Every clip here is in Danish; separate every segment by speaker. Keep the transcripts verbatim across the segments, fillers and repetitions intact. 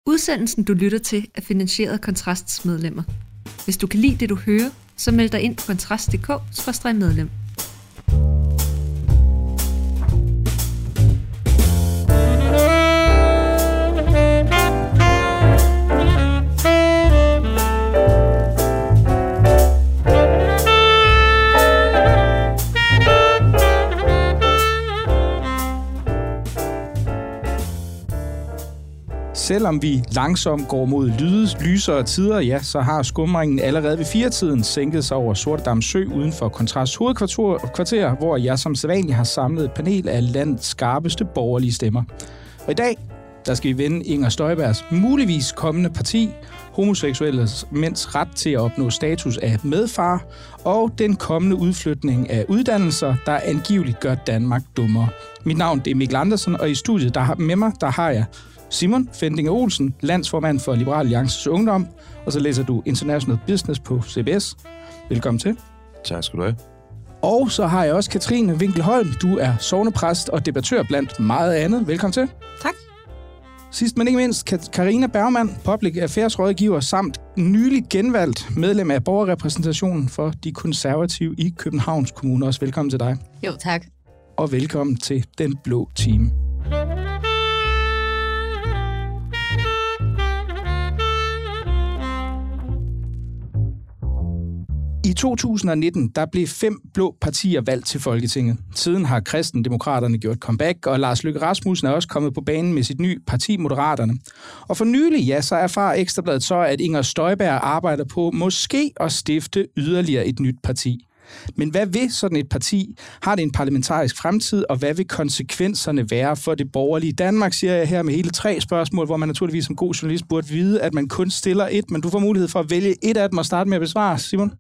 Speaker 1: Udsendelsen, du lytter til, er finansieret af Kontrasts medlemmer. Hvis du kan lide det, du hører, så meld dig ind på kontrast punktum d k skråstreg medlem.
Speaker 2: Selvom vi langsomt går mod lydes, lysere tider, ja, så har skumringen allerede ved firetiden sænket sig over Sortedam Sø uden for Kontrasts hovedkvarter, hvor jeg som sædvanlig har samlet et panel af landets skarpeste borgerlige stemmer. Og i dag, der skal vi vende Inger Støjbergs muligvis kommende parti, homoseksuelle mænds ret til at opnå status af medfar, og den kommende udflytning af uddannelser, der angiveligt gør Danmark dummere. Mit navn det er Mikkel Andersen, og i studiet der har, med mig, der har jeg Simon Fendinge Olsen, landsformand for Liberal Alliances Ungdom, og så læser du International Business på C B S. Velkommen til.
Speaker 3: Tak skal du have.
Speaker 2: Og så har jeg også Katrine Winkelholm. Du er sognepræst og debattør blandt meget andet. Velkommen til.
Speaker 4: Tak.
Speaker 2: Sidst men ikke mindst, Karina Bergmann, Public Affairs rådgiver, samt nyligt genvalgt medlem af borgerrepræsentationen for de konservative i Københavns Kommune. Også velkommen til dig.
Speaker 4: Jo, tak.
Speaker 2: Og velkommen til Den Blå Team. I to tusind og nitten der blev fem blå partier valgt til Folketinget. Siden har Kristendemokraterne gjort comeback, og Lars Løkke Rasmussen er også kommet på banen med sit nye parti, Moderaterne. Og for nylig, ja, så erfarer Ekstra Bladet så, at Inger Støjberg arbejder på måske at stifte yderligere et nyt parti. Men hvad vil sådan et parti? Har det en parlamentarisk fremtid, og hvad vil konsekvenserne være for det borgerlige Danmark, siger jeg her med hele tre spørgsmål, hvor man naturligvis som god journalist burde vide, at man kun stiller et, men du får mulighed for at vælge et af dem og starte med at besvare. Simon?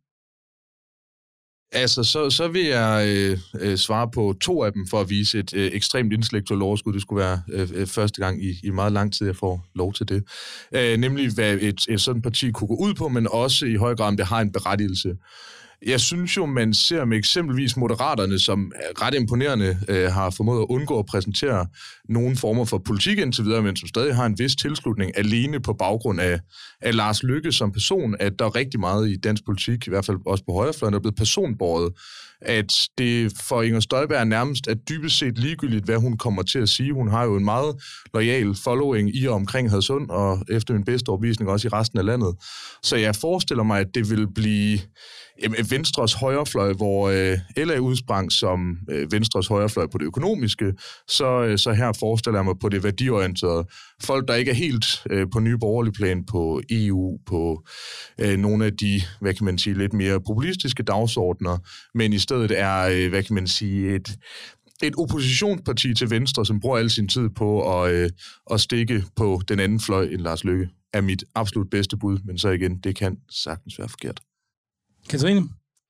Speaker 3: Altså, så, så vil jeg øh, øh, svare på to af dem for at vise et øh, ekstremt intellektuelt overskud. Det skulle være øh, første gang i, i meget lang tid, jeg får lov til det. Øh, nemlig, hvad et, et sådan parti kunne gå ud på, men også i høj grad, om det har en berettigelse. Jeg synes jo, man ser med eksempelvis Moderaterne, som ret imponerende øh, har formået at undgå at præsentere nogle former for politik indtil videre, men som stadig har en vis tilslutning alene på baggrund af, af Lars Løkke som person, at der er rigtig meget i dansk politik, i hvert fald også på højrefløjen, der er blevet personbåret, at det for Inger Støjberg nærmest er dybest set ligegyldigt, hvad hun kommer til at sige. Hun har jo en meget loyal following i og omkring Hadsund, og efter min bedste overbevisning også i resten af landet. Så jeg forestiller mig, at det vil blive Venstres højrefløj, hvor øh, L A udsprang som øh, Venstres højrefløj på det økonomiske, så, øh, så her forestiller jeg mig på det værdiorienterede. Folk, der ikke er helt øh, på nye borgerlige plan på E U, på øh, nogle af de, hvad kan man sige, lidt mere populistiske dagsordner, men i stedet er, øh, hvad kan man sige, et, et oppositionsparti til Venstre, som bruger al sin tid på at, øh, at stikke på den anden fløj end Lars Løkke, er mit absolut bedste bud, men så igen, det kan sagtens være forkert.
Speaker 2: Katrine?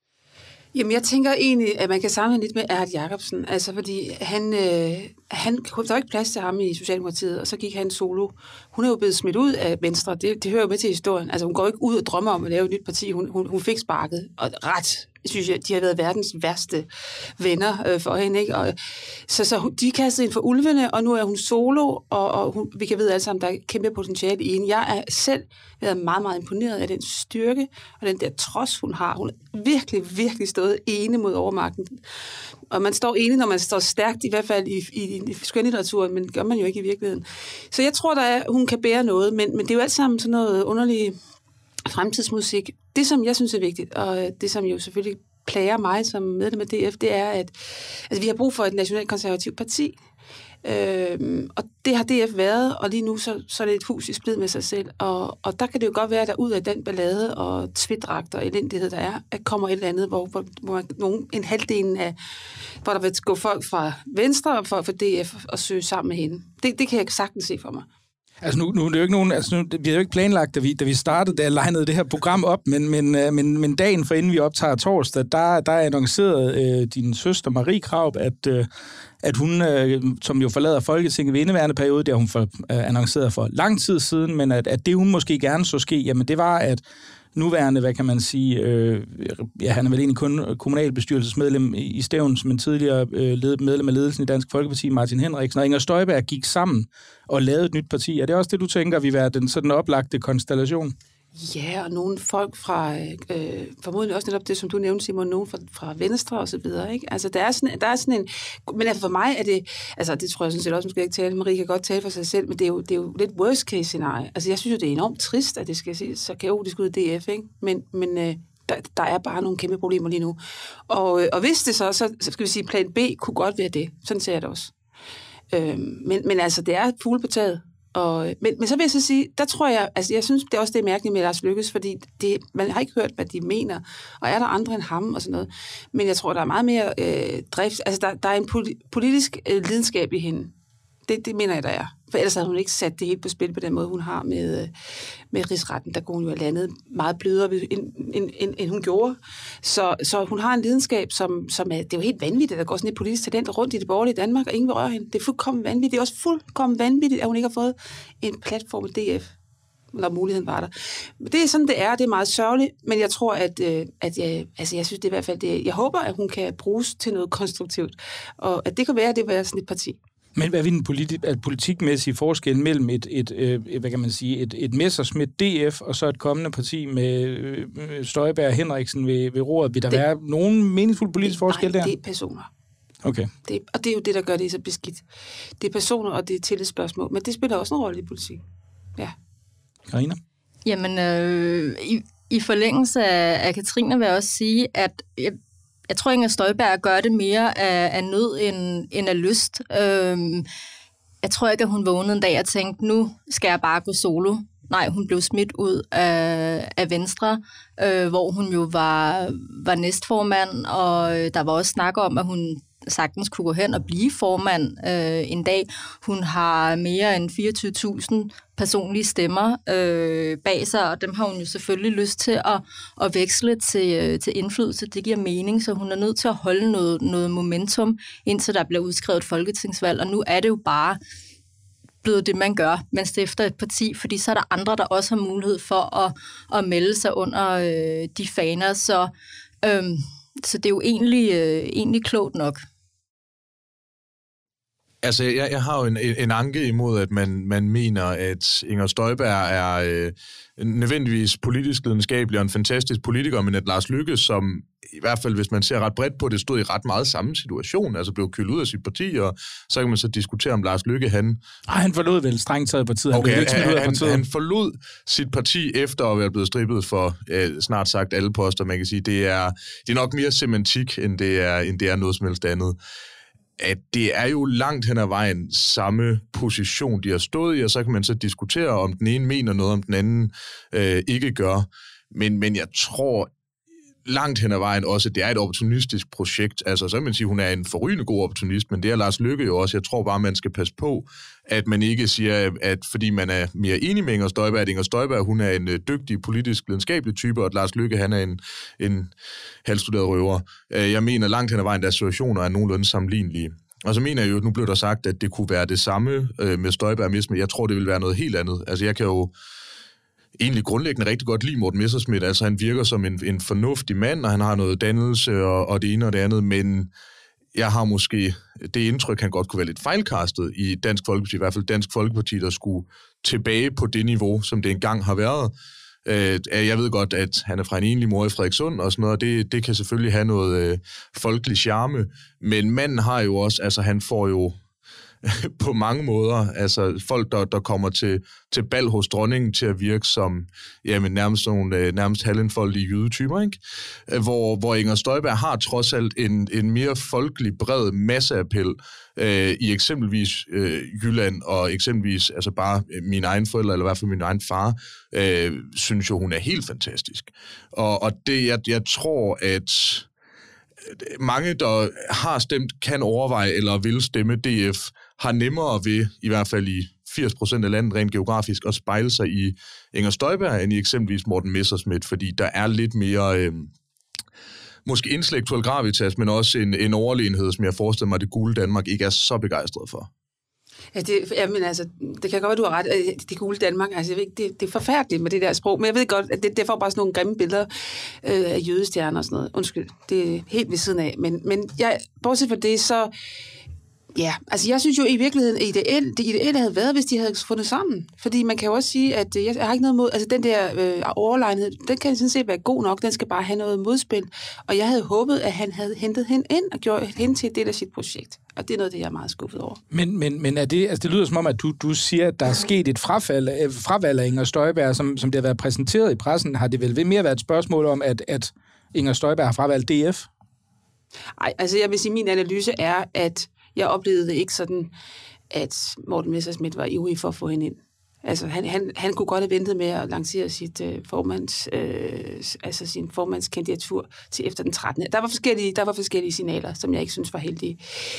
Speaker 4: Jamen, jeg tænker egentlig, at man kan sammenligne lidt med Erhard Jacobsen, altså fordi han, øh, han, der var ikke plads til ham i Socialdemokratiet, og så gik han solo. Hun er jo blevet smidt ud af Venstre, det, det hører jo med til historien. Altså, hun går ikke ud og drømmer om at lave et nyt parti, hun, hun, hun fik sparket, og ret, synes jeg, de har været verdens værste venner øh, for hende, ikke? Og, så, så de kastede ind for ulvene, og nu er hun solo, og, og hun, vi kan vide alle sammen, der er kæmpe potentiale i hende. Jeg er selv været meget, meget imponeret af den styrke, og den der trods, hun har. Hun er virkelig, virkelig stået ene mod overmagten. Og man står ene, når man står stærkt, i hvert fald i, i, i skønlitteraturen, men det gør man jo ikke i virkeligheden. Så jeg tror, der er, hun kan bære noget, men, men det er jo alt sammen sådan noget underligt fremtidsmusik. Det, som jeg synes er vigtigt, og det, som jo selvfølgelig plager mig som medlem af D F, det er, at altså, vi har brug for et nationalt konservativt parti. Øhm, og det har D F været, og lige nu så, så er det et hus i splid med sig selv. Og, og der kan det jo godt være, at der ud af den ballade og tvidragt og elendighed, der er, at kommer et eller andet, hvor, hvor, hvor nogen, en halvdelen af, hvor der vil gå folk fra Venstre og for, for D F og søge sammen med hende. Det, det kan jeg sagtens se for mig.
Speaker 2: Altså nu, nu er det jo ikke nogen, altså nu, vi har jo ikke planlagt, da vi, da vi startede, da jeg legnede det her program op, men, men, men, men dagen for inden vi optager torsdag, der, der er annonceret øh, din søster Marie Krarup, at, øh, at hun, øh, som jo forlader Folketinget ved indeværende periode, det har hun for, øh, annonceret for lang tid siden, men at, at det hun måske gerne så ske, jamen det var, at nuværende, hvad kan man sige, øh, ja, han er vel egentlig kun kommunalbestyrelsesmedlem i Stevns, men tidligere øh, led, medlem af ledelsen i Dansk Folkeparti, Martin Henriksen, og Inger Støjberg gik sammen og lavede et nyt parti. Er det også det, du tænker, vi være den sådan oplagte konstellation?
Speaker 4: Ja, og nogle folk fra, øh, formodentlig også netop det, som du nævnte, Simon, nogen fra, fra Venstre og så videre, ikke? Altså, der er sådan, der er sådan en, men altså for mig er det, altså det tror jeg sådan set også, man skal ikke tale, Marie kan godt tale for sig selv, men det er jo, det er jo lidt worst case scenarie. Altså, jeg synes jo, det er enormt trist, at det skal se så kaotisk ud i D F, ikke? Men, men øh, der, der er bare nogle kæmpe problemer lige nu. Og, øh, og hvis det så, så skal vi sige, plan B kunne godt være det. Sådan ser jeg det også. Øh, men, men altså, det er fugle på taget. Og, men, men så vil jeg så sige, der tror jeg, altså jeg synes, det er også det mærkelige med Lars Løkkes, fordi det, man har ikke hørt, hvad de mener, og er der andre end ham og sådan noget. Men jeg tror, der er meget mere øh, drift, altså der, der er en politisk øh, lidenskab i hende. Det, det mener jeg, der er. For ellers havde hun ikke sat det helt på spil på den måde, hun har med, med rigsretten. Der kunne hun jo have landet meget blødere, end, end, end, end hun gjorde. Så, så hun har en lidenskab, som, som er, det er jo helt vanvittigt, at der går sådan et politisk talent rundt i det borgerlige Danmark, og ingen vil røre hende. Det er fuldkommen vanvittigt. Det er også fuldkommen vanvittigt, at hun ikke har fået en platform i D F, når muligheden var der. Det er sådan, det er. Det er meget sørgeligt, men jeg tror, at, at jeg, altså jeg synes det er i hvert fald, det, jeg håber, at hun kan bruges til noget konstruktivt. Og at det kan være, at det vil være sådan et parti.
Speaker 2: Men hvad er den politi- politikmæssige forskel mellem et, et, et, hvad kan man sige, et, et Messerschmidt D F og så et kommende parti med øh, Støjberg og Henriksen ved, ved roret? Vil der det, være nogen meningsfuld politisk det, forskel der?
Speaker 4: Nej, det er personer.
Speaker 2: Okay.
Speaker 4: Det, og det er jo det, der gør det så beskidt. Det er personer, og det er tillidsspørgsmål. Men det spiller også en rolle i politik. Ja.
Speaker 2: Karina?
Speaker 5: Jamen, øh, i, i forlængelse af, af Katrine vil jeg også sige, at jeg, Jeg tror, Inger Støjberg gør det mere af, af nød end, end af lyst. Øhm, jeg tror ikke, at hun vågnede en dag og tænkte, nu skal jeg bare gå solo. Nej, hun blev smidt ud af, af Venstre, øh, hvor hun jo var, var næstformand, og der var også snak om, at hun sagtens kunne gå hen og blive formand øh, en dag. Hun har mere end fireogtyve tusind personlige stemmer øh, bag sig, og dem har hun jo selvfølgelig lyst til at, at veksle til, til indflydelse. Det giver mening, så hun er nødt til at holde noget, noget momentum, indtil der bliver udskrevet et folketingsvalg, og nu er det jo bare blevet det, man gør, man stifter et parti, fordi så er der andre, der også har mulighed for at, at melde sig under øh, de faner, så, øh, så det er jo egentlig, øh, egentlig klogt nok.
Speaker 3: Altså, jeg, jeg har jo en, en anke imod, at man, man mener, at Inger Støjberg er øh, nødvendigvis politisk lidenskabelig og en fantastisk politiker, men at Lars Løkke, som i hvert fald, hvis man ser ret bredt på det, stod i ret meget samme situation, altså blev kølet ud af sit parti, og så kan man så diskutere, om Lars Løkke, han...
Speaker 2: Ej, han forlod vel strengt taget partiet.
Speaker 3: Okay,
Speaker 2: han,
Speaker 3: han,
Speaker 2: ud af
Speaker 3: han,
Speaker 2: partiet.
Speaker 3: han forlod sit parti efter at være blevet strippet for øh, snart sagt alle poster, man kan sige. Det er, det er nok mere semantik, end det er, end det er noget som helst andet. At det er jo langt hen ad vejen samme position, de har stået i, og så kan man så diskutere, om den ene mener noget, om den anden øh, ikke gør. Men, men jeg tror langt hen ad vejen også, at det er et opportunistisk projekt. Altså, så kan man sige, at hun er en forrygende god opportunist, men det er Lars Løkke jo også. Jeg tror bare, man skal passe på, at man ikke siger, at fordi man er mere enig med Inger Støjberg, at Inger Støjberg, hun er en dygtig, politisk lidenskabelig type, og at Lars Løkke, han er en, en halvstuderet røver. Jeg mener langt hen ad vejen, at situationer er nogenlunde sammenlignelige. Og så mener jeg jo, at nu blev der sagt, at det kunne være det samme med Støjberg og Messerschmidt. Jeg tror, det vil være noget helt andet. Altså, jeg kan jo egentlig grundlæggende rigtig godt lide Morten Messerschmidt. Altså, han virker som en, en fornuftig mand, og han har noget dannelse og, og det ene og det andet, men jeg har måske det indtryk, han godt kunne være lidt fejlkastet i Dansk Folkeparti, i hvert fald Dansk Folkeparti, der skulle tilbage på det niveau, som det engang har været. Jeg ved godt, at han er fra en enlig mor i Frederikssund og sådan noget, og det, det kan selvfølgelig have noget øh, folkelig charme, men manden har jo også, altså han får jo på mange måder, altså folk, der, der kommer til, til bal hos dronningen til at virke som jamen, nærmest nogle nærmest halvindfoldige jydetyper, ikke? Hvor, hvor Inger Støjberg har trods alt en, en mere folkelig bred masseappel øh, i eksempelvis øh, Jylland, og eksempelvis altså bare mine egne forældre, eller i hvert fald min egen far, øh, synes jo, hun er helt fantastisk. Og, og det, jeg, jeg tror, at mange, der har stemt, kan overveje eller vil stemme D F, har nemmere ved, i hvert fald i firs procent af landet rent geografisk, at spejle sig i Inger Støjberg, end i eksempelvis Morten Messerschmidt, fordi der er lidt mere, øh, måske intellektuel gravitas, men også en, en overlegenhed, som jeg forestiller mig, at det gule Danmark ikke er så begejstret for.
Speaker 4: Ja, det, jamen, altså, det kan godt være, du har ret. Det gule Danmark, altså, jeg ved ikke, det, det er forfærdeligt med det der sprog, men jeg ved godt, at det, det får bare sådan nogle grimme billeder øh, af jødestjerner og sådan noget. Undskyld, det er helt ved siden af. Men, men jeg, bortset fra det, så... Ja, altså jeg synes jo i virkeligheden, ideelt, det ideelle havde været, hvis de havde fundet sammen. Fordi man kan jo også sige, at jeg, jeg har ikke noget mod... Altså den der øh, overlegenhed, den kan sådan set være god nok, den skal bare have noget modspil. Og jeg havde håbet, at han havde hentet hende ind og gjort hende til en del af sit projekt. Og det er noget, det jeg er meget skuffet over.
Speaker 2: Men, men, men er det, altså det lyder som om, at du, du siger, at der er sket et frafald, øh, fravalg af Inger Støjberg, som, som det har været præsenteret i pressen. Har det vel ved mere været et spørgsmål om, at, at Inger Støjberg har fravalgt D F?
Speaker 4: Nej, altså jeg vil sige, min analyse er, at jeg oplevede det ikke sådan, at Morten Messerschmidt var ivrig for at få hende ind. Altså, han, han, han kunne godt have ventet med at lancere sit, øh, formands, øh, altså sin formandskandidatur til efter den trettende Der var forskellige, der var forskellige signaler, som jeg ikke synes var heldige.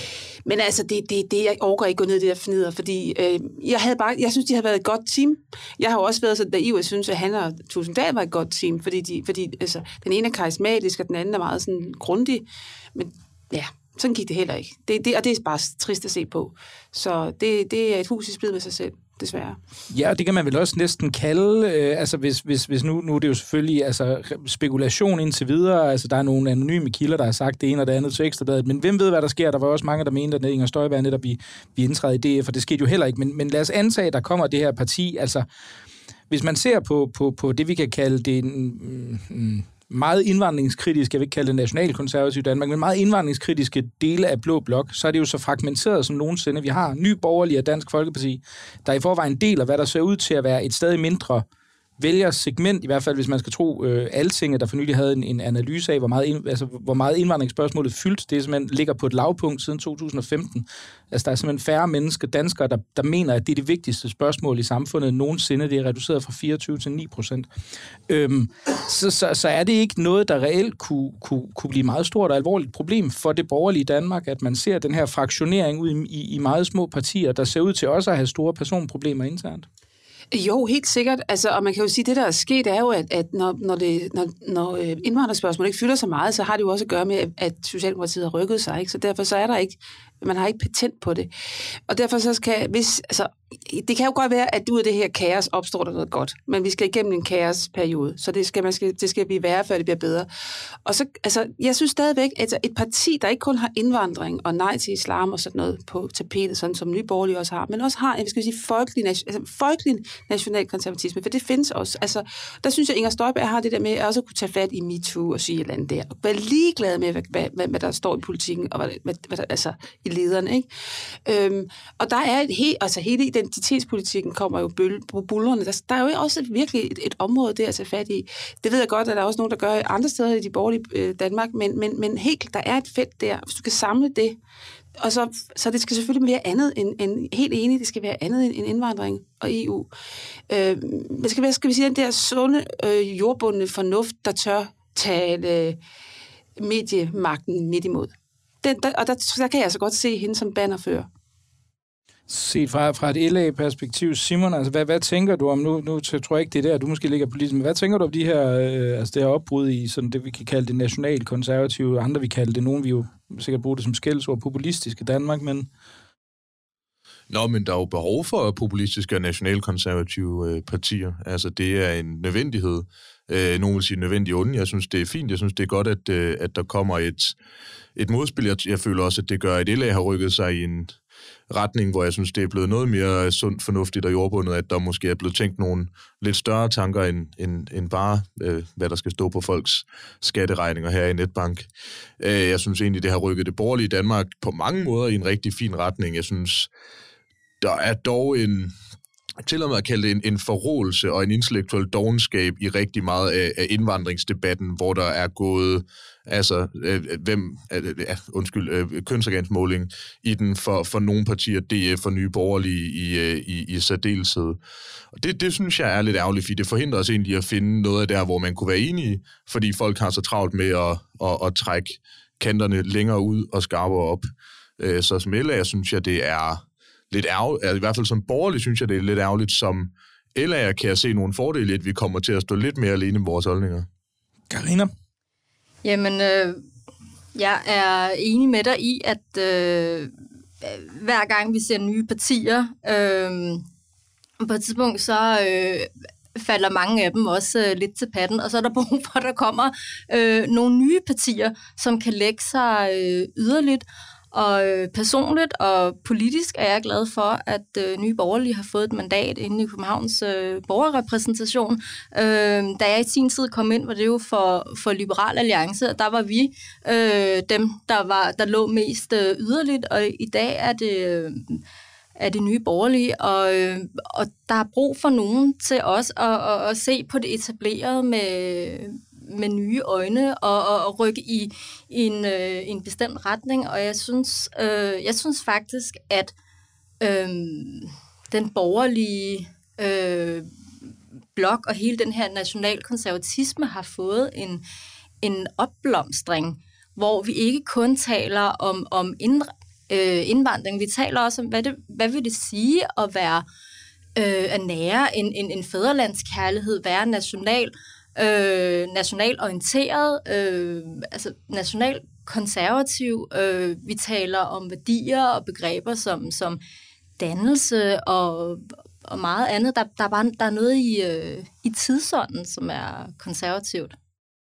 Speaker 4: Men altså, det, det, det jeg overgår ikke gå ned i det der fnider, fordi øh, jeg, havde bare, jeg synes, de har været et godt team. Jeg har jo også været så naiv, jeg synes, at han og Tusinddal var et godt team, fordi, de, fordi altså, den ene er karismatisk, og den anden er meget sådan grundig. Men ja... Sådan gik det heller ikke. Det, det, og det er bare trist at se på. Så det, det er et hus i splid med sig selv, desværre.
Speaker 2: Ja, og det kan man vel også næsten kalde, øh, altså hvis, hvis, hvis nu, nu er det jo selvfølgelig altså, spekulation indtil videre, altså der er nogle anonyme kilder, der har sagt det ene og det andet til Ekstrabladet, men hvem ved, hvad der sker? Der var også mange, der mente, at Inger Støjberg netop vi, vi indtræder i D F, for det skete jo heller ikke. Men, men lad os antage, at der kommer det her parti, altså hvis man ser på, på, på det, vi kan kalde det en... Mm, meget indvandringskritisk, jeg vil ikke kalde det nationalkonservativ Danmark, men meget indvandringskritiske dele af Blå Blok, så er det jo så fragmenteret som nogensinde. Vi har Ny Borgerlige og Dansk Folkeparti, der i forvejen deler, hvad der ser ud til at være et stadig mindre vælgersegment, i hvert fald hvis man skal tro øh, Altinget, der for nylig havde en, en analyse af, hvor meget, ind, altså, hvor meget indvandringsspørgsmålet fyldt. Det simpelthen ligger på et lavpunkt siden to tusind og femten. Altså der er simpelthen færre mennesker, danskere, der, der mener, at det er det vigtigste spørgsmål i samfundet nogensinde. Det er reduceret fra fireogtyve til ni procent. Øhm, så, så, så er det ikke noget, der reelt kunne, kunne, kunne blive meget stort og alvorligt problem for det borgerlige Danmark, at man ser den her fraktionering ud i, i, i meget små partier, der ser ud til også at have store personproblemer internt.
Speaker 4: Jo, helt sikkert. Altså, og man kan jo sige, at det, der er sket, er jo, at, at når, når, det, når, når indvandrerspørgsmål ikke fylder så meget, så har det jo også at gøre med, at Socialdemokratiet har rykket sig. Ikke? Så derfor så er der ikke, man har ikke patent på det. Og derfor så skal, hvis, altså, det kan jo godt være, at ud af det her kaos opstår der noget godt, men vi skal igennem en kaosperiode, så det skal, man skal, det skal blive værre, før det bliver bedre. Og så, altså, jeg synes stadigvæk, at et parti, der ikke kun har indvandring og nej til islam og sådan noget på tapetet, sådan som Nye Borgerlige også har, men også har, jeg skal sige, folkelig, altså, folkelig nationalkonservatisme, for det findes også. Altså, der synes jeg, Inger Støjberg har det der med at også kunne tage fat i MeToo og sige et eller andet der, og være ligeglad med, hvad, hvad, hvad, hvad der står i politikken, og hvad, hvad, hvad der, altså i lederne, ikke? Øhm, og der er et helt, altså hele identitetspolitikken kommer jo på bullerne. Der, der er jo også virkelig et, et område der at tage fat i. Det ved jeg godt, at der er også nogen, der gør andre steder i de borgerlige øh, Danmark, men, men, men helt, der er et felt der. Hvis du kan samle det, og så, så det skal selvfølgelig være andet end, end helt enig, det skal være andet end, end indvandring og E U. Øh, det skal være, skal vi sige, den der sunde, øh, jordbundne fornuft, der tør tale øh, mediemagten midt imod. Den, der, og der, der kan jeg altså godt se hende som bannerfører.
Speaker 2: Set fra, fra et L A-perspektiv, Simon, altså hvad, hvad tænker du om, nu, nu tror jeg ikke, det er der, du måske ligger politisk, men hvad tænker du om de her, øh, altså det her opbrud i sådan det, vi kan kalde det nationalkonservative, andre vi kalder det, nogen vi jo sikkert bruger det som skældsord, populistiske Danmark, men...
Speaker 3: Nå, men der er jo behov for populistiske og nationalkonservative øh, partier. Altså, det er en nødvendighed. Øh, nogen vil sige nødvendig onde. Jeg synes, det er fint. Jeg synes, det er godt, at, øh, at der kommer et, et modspil. Jeg, jeg føler også, at det gør, at L A har rykket sig i en retning, hvor jeg synes, det er blevet noget mere sundt, fornuftigt og jordbundet, at der måske er blevet tænkt nogle lidt større tanker, end, end, end bare, øh, hvad der skal stå på folks skatteregninger her i Netbank. Øh, jeg synes egentlig, det har rykket det borgerlige Danmark på mange måder i en rigtig fin retning. Jeg synes, der er dog en, til og med at kalde det en, en forrådelse og en intellektuel dovenskab i rigtig meget af, af indvandringsdebatten, hvor der er gået altså, øh, hvem, øh, undskyld, øh, kønsorgansmåling i den for, for nogle partier, D F og Nye Borgerlige i, øh, i, i særdeleshed. Og det, det synes jeg er lidt ærgerligt, fordi det forhindrer os egentlig at finde noget af der, hvor man kunne være enige, fordi folk har så travlt med at, at, at trække kanterne længere ud og skarpere op. Øh, så som L A, synes jeg, det er lidt ærgerligt, i hvert fald som borgerlig, synes jeg, det er lidt ærgerligt. Som L A'er kan jeg se nogle fordele, at vi kommer til at stå lidt mere alene med vores holdninger.
Speaker 2: Carina?
Speaker 5: Jamen, øh, jeg er enig med dig i, at, øh, hver gang vi ser nye partier, øh, på et tidspunkt så øh, falder mange af dem også øh, lidt til patten, og så er der brug for, at der kommer øh, nogle nye partier, som kan lægge sig øh, yderligt. Og øh, personligt og politisk er jeg glad for, at øh, Nye Borgerlige har fået et mandat inde i Københavns øh, borgerrepræsentation. Øh, da jeg i sin tid kom ind, var det jo for, for Liberal Alliance, og der var vi øh, dem, der, var, der lå mest øh, yderligt, og i dag er det... Øh, af det nye borgerlige, og, øh, og der er brug for nogen til os at, at, at se på det etablerede med, med nye øjne og, og, og rykke i, i en, øh, en bestemt retning, og jeg synes, øh, jeg synes faktisk, at øh, den borgerlige øh, blok og hele den her nationalkonservatisme har fået en, en opblomstring, hvor vi ikke kun taler om, om indre indvandring. Vi taler også om, hvad, det, hvad vil det sige at være øh, at nære en, en, en fædrelandskærlighed, være national, øh, nationalorienteret, øh, altså nationalkonservativ. Øh, vi taler om værdier og begreber som, som dannelse og, og meget andet. Der, der, er bare, der er noget i, øh, i tidsånden, som er konservativt.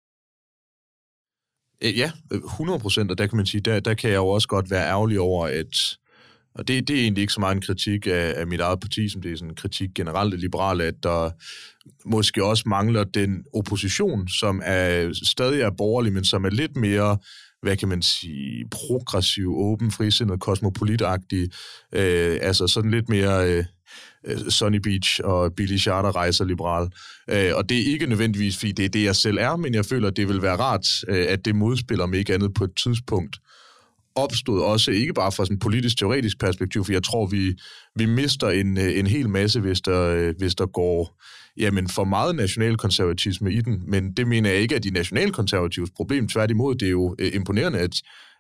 Speaker 3: Ja, hundrede procent, og der kan man sige, der, der kan jeg jo også godt være ærgerlig over, at, og det, det er egentlig ikke så meget en kritik af, af mit eget parti, som det er sådan en kritik generelt af liberale, at der måske også mangler den opposition, som er stadig er borgerlig, men som er lidt mere, hvad kan man sige, progressiv, åben, frisindet, kosmopolitagtig, øh, altså sådan lidt mere... Øh, Sunny Beach og Billy Charter rejser liberal. Øh, og det er ikke nødvendigvis, fordi det er det, jeg selv er, men jeg føler, at det vil være rart, øh, at det modspiller mig ikke andet på et tidspunkt opstod også, ikke bare fra sådan et politisk-teoretisk perspektiv, for jeg tror, vi, vi mister en, en hel masse, hvis der, hvis der går jamen, for meget nationalkonservatisme i den, men det mener jeg ikke er de nationalkonservatives problem. Tværtimod, det er jo imponerende, at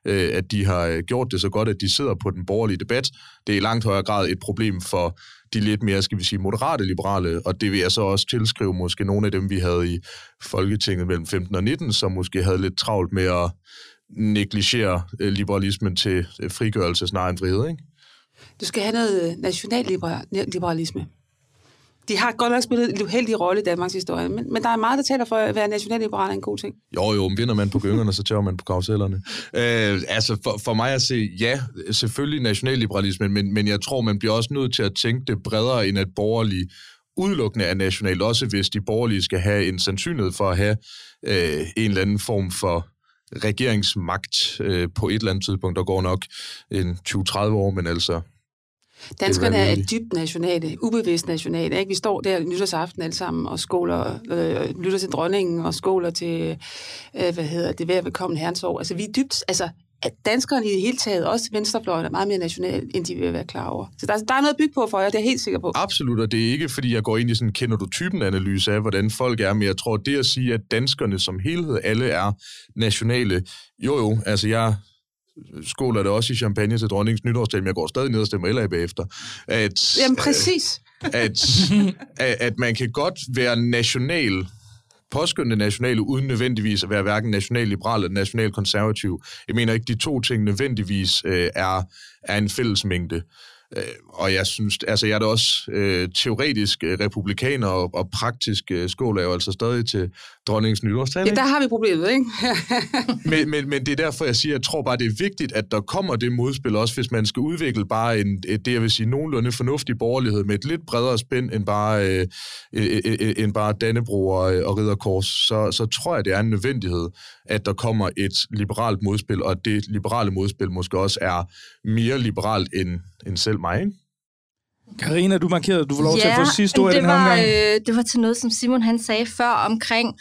Speaker 3: at de har gjort det så godt, at de sidder på den borgerlige debat. Det er i langt højere grad et problem for de lidt mere, skal vi sige, moderate liberale, og det vil jeg så også tilskrive måske nogle af dem, vi havde i Folketinget mellem femten og nitten, som måske havde lidt travlt med at negligere liberalismen til frigørelse snarere end frihed, ikke?
Speaker 4: Du skal have noget nationalliberalisme. De har godt nok spillet en uheldig rolle i Danmarks historie, men, men der er meget, der taler for at være nationalliberal er en god ting.
Speaker 3: Jo, jo, vinder man på gyngerne, så tør man på karusellerne. Øh, altså, for, for mig at se, ja, selvfølgelig nationalliberalismen, men, men jeg tror, man bliver også nødt til at tænke det bredere, end at borgerlige udelukkende er nationalt, også hvis de borgerlige skal have en sandsynlighed for at have øh, en eller anden form for regeringsmagt øh, på et eller andet tidspunkt. Der går nok en tyve til tredive år, men altså...
Speaker 4: Danskerne er dybt nationale, ubevidst nationale. Ikke? Vi står der nytårsaften alle sammen og skåler, øh, lytter til dronningen og skåler til, øh, hvad hedder det, ved velkommen herrens år. Altså vi er dybt, altså danskerne i det hele taget, også venstrefløjen, er meget mere nationale, end de vil være klar over. Så der, der er noget at bygge på for jer, det er jeg helt sikker på.
Speaker 3: Absolut, og det er ikke, fordi jeg går ind i sådan, kender du typen analyse af, hvordan folk er, men jeg tror, det at sige, at danskerne som helhed, alle er nationale, jo jo, altså jeg... skåler det også i champagne til dronningens nytårsdag, men jeg går stadig ned og stemmer L A bagefter. At,
Speaker 4: Jamen præcis.
Speaker 3: At, at, at man kan godt være national, påskyndende nationale, uden nødvendigvis at være hverken nationalliberal eller nationalkonservativ. Jeg mener ikke, de to ting nødvendigvis øh, er, er en fællesmængde. Øh, og jeg synes, altså jeg er da også øh, teoretisk øh, republikaner og, og praktisk øh, skåler jo altså stadig til dronningens nytårsdag.
Speaker 4: Ja, der har vi problemet, ikke?
Speaker 3: men, men, men det er derfor, jeg siger, at jeg tror bare, det er vigtigt, at der kommer det modspil, også hvis man skal udvikle bare en, det, jeg vil sige, nogenlunde fornuftig borgerlighed med et lidt bredere spænd end bare, øh, øh, øh, end bare Dannebrog og, og Ridderkors, så, så tror jeg, det er en nødvendighed, at der kommer et liberalt modspil, og det liberale modspil måske også er mere liberalt end, end selv mig, ikke?
Speaker 2: Carina, du markerede, du får lov
Speaker 5: ja,
Speaker 2: til at få sidste ord i den her
Speaker 5: var,
Speaker 2: omgang.
Speaker 5: Øh, det var til noget, som Simon han sagde før omkring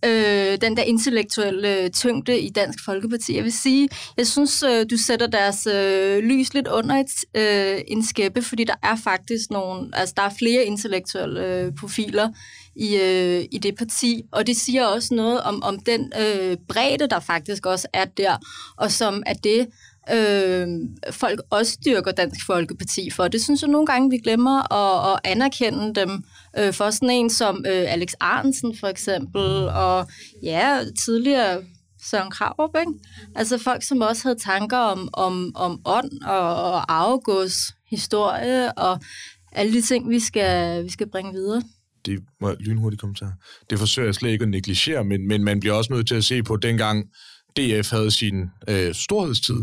Speaker 5: øh, den der intellektuelle øh, tyngde i Dansk Folkeparti. Jeg vil sige, jeg synes, øh, du sætter deres øh, lys lidt under et, øh, en skæppe, fordi der er faktisk nogle, altså der er flere intellektuelle øh, profiler i, øh, i det parti, og det siger også noget om, om den øh, bredde, der faktisk også er der, og som er det, Øh, folk også styrker Dansk Folkeparti for. Det synes jeg nogle gange, vi glemmer at, at anerkende dem øh, for sådan en som øh, Alex Ahrendtsen for eksempel, og ja, tidligere Søren Krarup, ikke? Altså folk, som også havde tanker om, om, om ånd og, og arvegods historie og alle de ting, vi skal, vi skal bringe videre.
Speaker 3: Det var lynhurtigt kommentar. Det forsøger jeg slet ikke at negligere, men, men man bliver også nødt til at se på, dengang D F havde sin øh, storhedstid.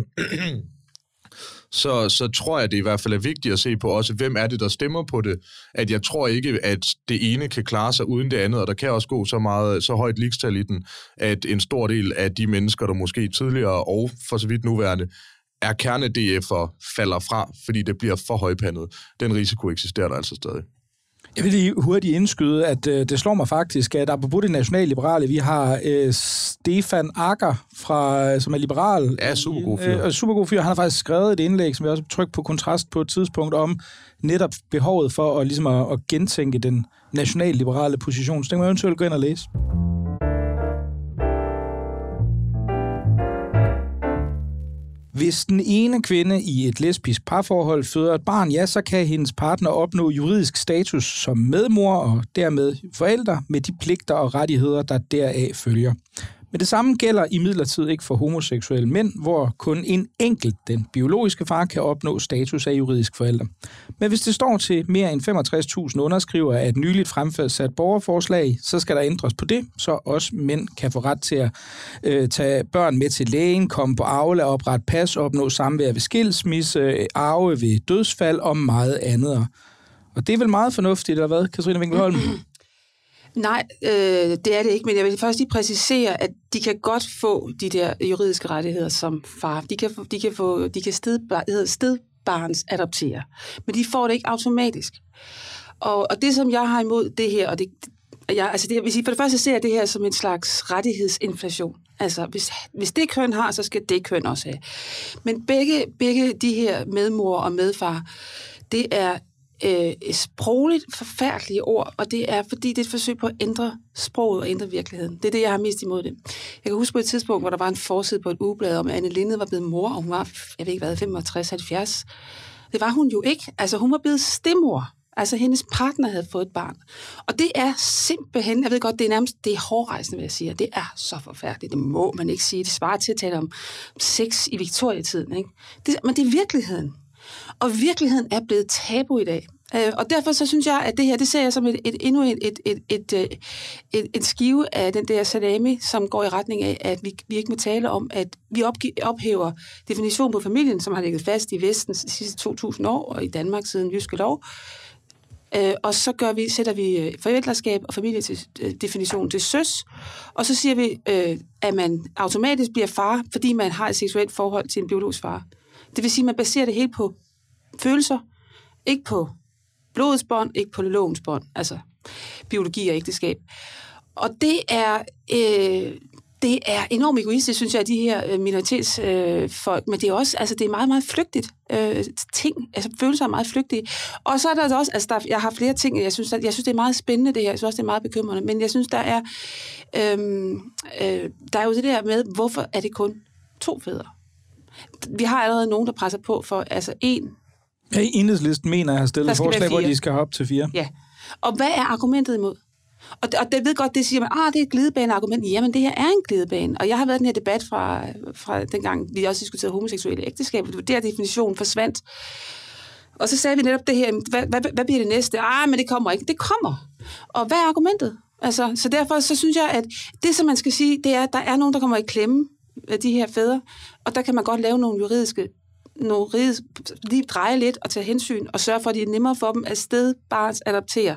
Speaker 3: så, så tror jeg, det i hvert fald er vigtigt at se på også, hvem er det, der stemmer på det. At jeg tror ikke, at det ene kan klare sig uden det andet, og der kan også gå så meget, så højt ligestal i den, at en stor del af de mennesker, der måske tidligere og for så vidt nuværende, er kerne-D F'er falder fra, fordi det bliver for højpandet. Den risiko eksisterer der altså stadig.
Speaker 2: Jeg vil lige hurtigt indskyde, at øh, det slår mig faktisk, at apropos det nationalliberale, vi har øh, Stefan Akker, fra, som er liberal.
Speaker 3: Ja, supergod fyr.
Speaker 2: Øh, supergod fyr. Han har faktisk skrevet et indlæg, som jeg også trykt på Kontrast på et tidspunkt, om netop behovet for at, ligesom at, at gentænke den nationalliberale position. Så det må jeg eventuelt gå ind og læse. Hvis den ene kvinde i et lesbisk parforhold føder et barn, ja, så kan hendes partner opnå juridisk status som medmor og dermed forælder med de pligter og rettigheder, der deraf følger. Men det samme gælder imidlertid ikke for homoseksuelle mænd, hvor kun en enkelt, den biologiske far, kan opnå status af juridisk forælder. Men hvis det står til mere end femogtres tusind underskrivere af et nyligt fremsat borgerforslag, så skal der ændres på det, så også mænd kan få ret til at øh, tage børn med til lægen, komme på Aula, oprette pas, opnå samvær ved skilsmisse, arve ved dødsfald og meget andet. Og det er vel meget fornuftigt, eller hvad, Katrine Winkelholm?
Speaker 4: Nej, øh, det er det ikke, men jeg vil først lige præcisere, at de kan godt få de der juridiske rettigheder som far. De kan, få, de kan, få, de kan stedbar, stedbarns adoptere, men de får det ikke automatisk. Og, og det, som jeg har imod det her, og det, jeg, altså det, hvis I for det første ser det her som en slags rettighedsinflation. Altså, hvis, hvis det køn har, så skal det køn også have. Men begge, begge de her medmor og medfar, det er Øh, sprogligt forfærdelige ord, og det er, fordi det er et forsøg på at ændre sproget og ændre virkeligheden. Det er det, jeg har mest imod det. Jeg kan huske på et tidspunkt, hvor der var en forside på et ugeblad om, at Anne Linde var blevet mor, og hun var, jeg ved ikke hvad, femogtres halvfjerds. Det var hun jo ikke. Altså, hun var blevet stedmor. Altså, hendes partner havde fået et barn. Og det er simpelthen, jeg ved godt, det er nærmest, det er hårdrejsende, hvad jeg siger. Det er så forfærdeligt. Det må man ikke sige. Det svarer til at tale om sex i Victoria-tiden, ikke? Det, men det er virkeligheden. Og virkeligheden er blevet tabu i dag. Og derfor så synes jeg, at det her, det ser jeg som et, et, endnu et, et, et, et, et, et skive af den der salami, som går i retning af, at vi, vi ikke må tale om, at vi opgive, ophæver definitionen på familien, som har ligget fast i Vesten de sidste to tusind år, og i Danmark siden Jyske Lov. Og så gør vi, sætter vi forældreskab og familiedefinitionen til søs, og så siger vi, at man automatisk bliver far, fordi man har et seksuelt forhold til en biologisk far. Det vil sige, at man baserer det helt på følelser, ikke på blodets bånd, ikke på lovens bånd, altså biologi og ægteskab. Og det er, øh, det er enormt egoistisk, synes jeg, af de her minoritetsfolk, øh, men det er også, altså det er meget, meget flygtigt øh, ting, altså følelser er meget flygtige. Og så er der også, altså der, jeg har flere ting, jeg synes, der, jeg synes, det er meget spændende det her, jeg synes også, det er meget bekymrende, men jeg synes, der er, øh, øh, der er jo det der med, hvorfor er det kun to fædre? Vi har allerede nogen, der presser på for, altså en.
Speaker 2: Ja, Enhedslisten mener, at jeg har stillet forslag, hvor de skal have op til fire.
Speaker 4: Ja, og hvad er argumentet imod? Og, og det ved godt, det siger man, ah, det er et glidebaneargument. Jamen, det her er en glidebane. Og jeg har været i den her debat fra, fra dengang, vi også diskuterede homoseksuelle ægteskab, det var der definitionen forsvandt. Og så sagde vi netop det her, hvad, hvad, hvad bliver det næste? Ah, men det kommer ikke. Det kommer. Og hvad er argumentet? Altså, så derfor så synes jeg, at det, som man skal sige, det er, at der er nogen, der kommer i klemme af de her fædre, og der kan man godt lave nogle juridiske nogle juridiske, lige dreje lidt og tage hensyn, og sørge for, at det er nemmere for dem at stedbarns adoptere.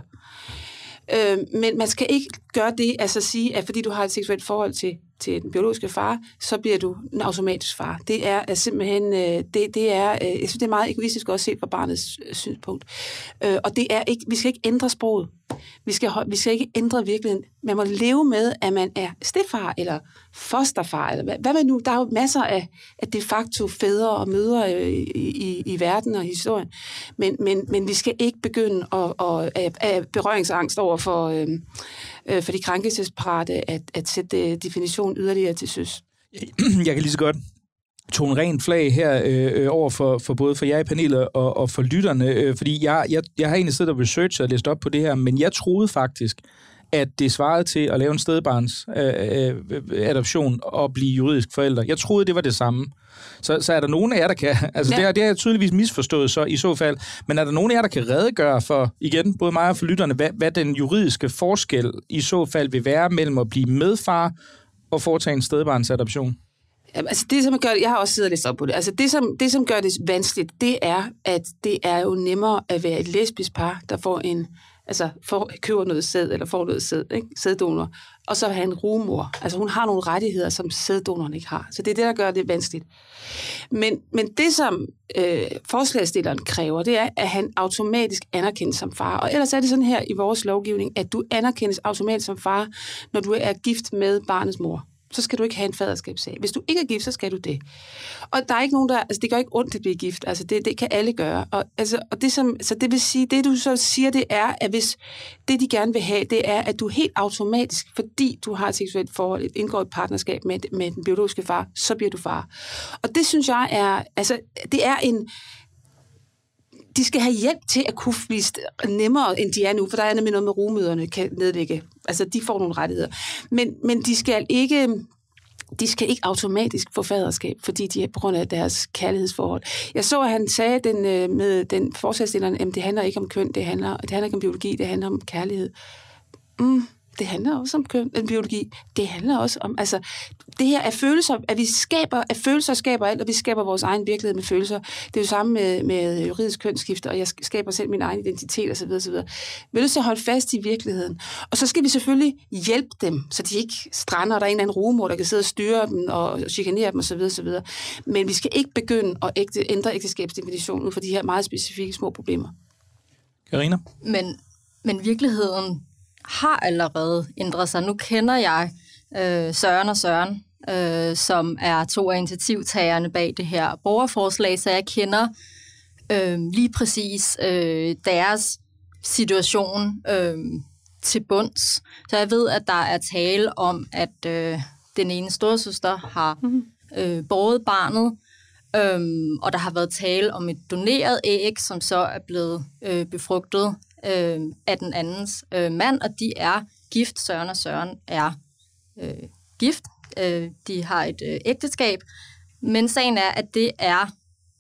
Speaker 4: Øh, men man skal ikke gøre det, altså sige, at fordi du har et seksuelt forhold til, til den biologiske far, så bliver du en automatisk far. Det er altså simpelthen, det, det er, jeg synes, det er meget egoistisk også set fra barnets synspunkt. Øh, og det er ikke, vi skal ikke ændre sproget. Vi skal, vi skal ikke ændre virkeligheden. Man må leve med, at man er stedfar eller fosterfar. Eller hvad, hvad nu? Der er jo masser af, af de facto fædre og mødre i, i, i verden og historien. Men, men, men vi skal ikke begynde at, at, at, at berøringsangst over for, øh, øh, for de krænkelsesparate at, at sætte definitionen yderligere til søs.
Speaker 2: Jeg kan lige så godt tone rent flag her øh, over for, for både for jer i panelet og, og for lytterne, øh, fordi jeg, jeg, jeg har egentlig siddet og researchet og læst op på det her, men jeg troede faktisk, at det svarede til at lave en stedbarns øh, øh, adoption og blive juridisk forælder. Jeg troede, det var det samme. Så, så er der nogen af jer, der kan... Altså, ja. det, har, det har jeg tydeligvis misforstået så i så fald. Men er der nogen af jer, der kan redegøre for, igen, både mig og for lytterne, hvad, hvad den juridiske forskel i så fald vil være mellem at blive medfar og foretage en stedbarnsadoption?
Speaker 4: Altså det, som gør det, jeg har også siddet og læst op på det, altså det som, det, som gør det vanskeligt, det er, at det er jo nemmere at være et lesbisk par, der får en, altså får, køber noget sæd, eller får noget sæd, ikke? Sæddonor, og så have en rugemor. Altså hun har nogle rettigheder, som sæddonoren ikke har. Så det er det, der gør det vanskeligt. Men, men det, som øh, forslagsstilleren kræver, det er, at han automatisk anerkendes som far. Og ellers er det sådan her i vores lovgivning, at du anerkendes automatisk som far, når du er gift med barnets mor. Så skal du ikke have en faderskabssag. Hvis du ikke er gift, så skal du det. Og der er ikke nogen, der... Altså, det gør ikke ondt at blive gift. Altså, det, det kan alle gøre. Og, altså, og det, som, så det vil sige, det du så siger, det er, at hvis det, de gerne vil have, det er, at du helt automatisk, fordi du har et seksuelt forhold, et indgår et partnerskab med, med den biologiske far, så bliver du far. Og det, synes jeg, er... Altså, det er en... De skal have hjælp til at kunne blive nemmere, end de er nu, for der er nemlig noget med rugemøderne, kan nedlægge. Altså, de får nogle rettigheder. Men, men de skal ikke... De skal ikke automatisk få faderskab, fordi de er på grund af deres kærlighedsforhold. Jeg så, at han sagde den, med den forslagsstilleren, at det handler ikke om køn, det handler, det handler ikke om biologi, det handler om kærlighed. Mm, det handler også om køn, en biologi. Det handler også om, altså, det her er følelser, at vi skaber, at følelser skaber alt, og vi skaber vores egen virkelighed med følelser. Det er jo samme med, med juridisk kønsskifte, og jeg skaber selv min egen identitet, osv. osv. Vi er nødt til at holde fast i virkeligheden. Og så skal vi selvfølgelig hjælpe dem, så de ikke strander, og der er en eller anden rugemor, der kan sidde og styre dem, og chikanere dem, osv. osv. Men vi skal ikke begynde at ægte, ændre ægteskabsdefinitionen ud for de her meget specifikke små problemer.
Speaker 2: Carina?
Speaker 5: Men, men virkeligheden har allerede ændret sig. Nu kender jeg øh, Søren og Søren, øh, som er to af initiativtagerne bag det her borgerforslag, så jeg kender øh, lige præcis øh, deres situation øh, til bunds. Så jeg ved, at der er tale om, at øh, den ene storesøster har øh, båret barnet, øh, og der har været tale om et doneret æg, som så er blevet øh, befrugtet øh, af den andens øh, mand, og de er gift. Søren og Søren er øh, gift. Øh, de har et øh, ægteskab, men sagen er, at det er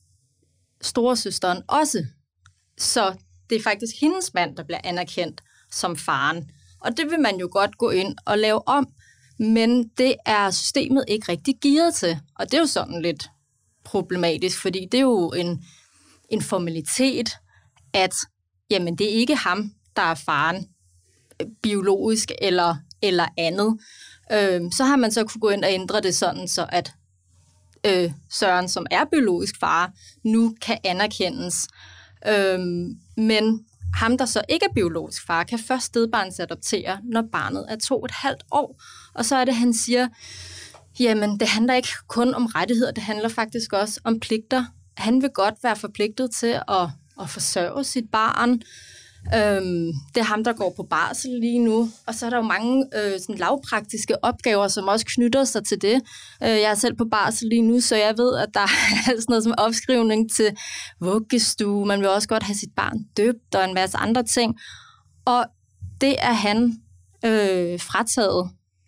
Speaker 5: storesøsteren også. Så det er faktisk hendes mand, der bliver anerkendt som faren. Og det vil man jo godt gå ind og lave om, men det er systemet ikke rigtig gearet til. Og det er jo sådan lidt problematisk, fordi det er jo en, en formalitet, at jamen, det er ikke ham, der er faren, biologisk eller, eller andet. Øh, så har man så kunne gå ind og ændre det sådan, så at øh, Søren, som er biologisk far, nu kan anerkendes. Øh, men ham, der så ikke er biologisk far, kan først stedbarnsadoptere, når barnet er to og et halvt år. Og så er det, han siger, jamen, det handler ikke kun om rettigheder, det handler faktisk også om pligter. Han vil godt være forpligtet til at, at forsørge sit barn. Øhm, det er ham, der går på barsel lige nu, og så er der jo mange øh, sådan lavpraktiske opgaver, som også knytter sig til det. Øh, jeg er selv på barsel lige nu, så jeg ved, at der er sådan noget som opskrivning til vuggestue. Man vil også godt have sit barn døbt og en masse andre ting. Og det er han øh, frataget.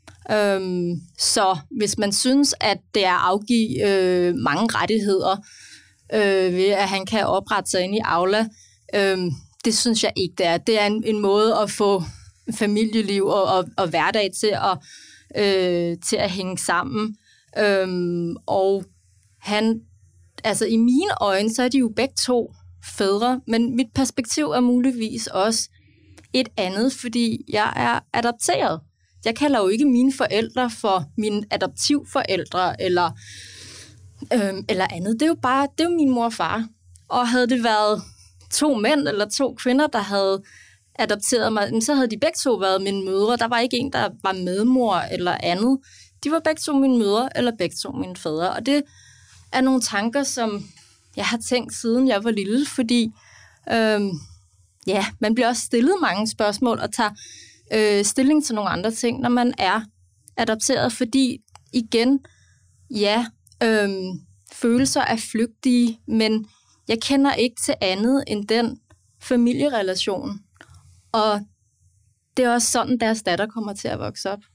Speaker 5: Øhm, så hvis man synes, at det er at afgive øh, mange rettigheder, øh, ved at han kan oprette sig ind i Aula, øh, det synes jeg ikke, det er. Det er en, en måde at få familieliv og, og, og hverdag til at, øh, til at hænge sammen. Øhm, og han, altså i mine øjne, så er de jo begge to fædre, men mit perspektiv er muligvis også et andet, fordi jeg er adopteret. Jeg kalder jo ikke mine forældre for mine adoptivforældre eller, øhm, eller andet. Det er jo bare, det er jo min mor og far. Og havde det været to mænd eller to kvinder, der havde adopteret mig, så havde de begge to været mine mødre. Der var ikke en, der var medmor eller andet. De var begge to mine mødre eller begge to mine fædre. Og det er nogle tanker, som jeg har tænkt siden jeg var lille, fordi øhm, ja, man bliver også stillet mange spørgsmål og tager øh, stilling til nogle andre ting, når man er adopteret, fordi igen, ja, øhm, følelser er flygtige, men jeg kender ikke til andet end den familierelation. Og det er også sådan, deres datter kommer til at vokse op.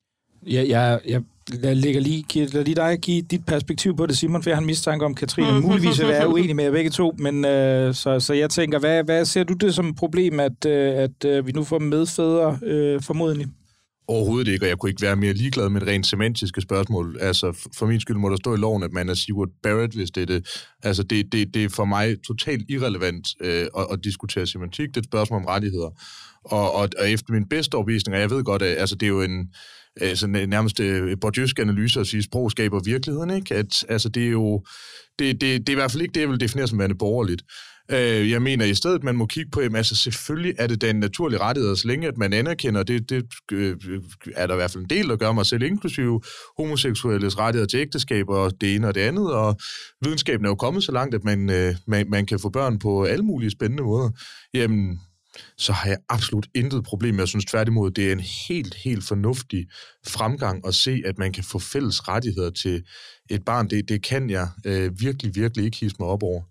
Speaker 2: Ja, jeg, jeg, jeg lægger lige, giver lige dig give dit perspektiv på det, Simon, for jeg har en mistanke om, Katrine muligvis vil være uenig med jer begge to, men øh, så, så jeg tænker, hvad, hvad ser du det som et problem, at, øh, at øh, vi nu får medfædre øh, formodentlig?
Speaker 3: Overhovedet ikke, og jeg kunne ikke være mere ligeglad med et rent semantiske spørgsmål. Altså, for min skyld må der stå i loven, at man er Sigurd Barrett, hvis det er det. Altså, det, det, det er for mig totalt irrelevant øh, at, at diskutere semantik. Det er et spørgsmål om rettigheder. Og, og, og efter min bedste overbevisning, og jeg ved godt, at altså, det er jo en altså, nærmest øh, bordieusk analyse at sige, sprog skaber virkeligheden, ikke? At, altså, det er jo det, det, det er i hvert fald ikke det, jeg vil definere som værende borgerligt. Jeg mener i stedet, man må kigge på, at altså selvfølgelig er det den naturlige rettighed, så længe at man anerkender, det, det øh, er der i hvert fald en del, der gør mig selv, inklusive homoseksuelles rettigheder til ægteskab og det ene og det andet, og videnskaben er jo kommet så langt, at man, øh, man, man kan få børn på alle mulige spændende måder. Jamen, så har jeg absolut intet problem. Jeg synes tværtimod, det er en helt, helt fornuftig fremgang at se, at man kan få fælles rettigheder til et barn. Det, det kan jeg øh, virkelig, virkelig ikke hisse mig op over.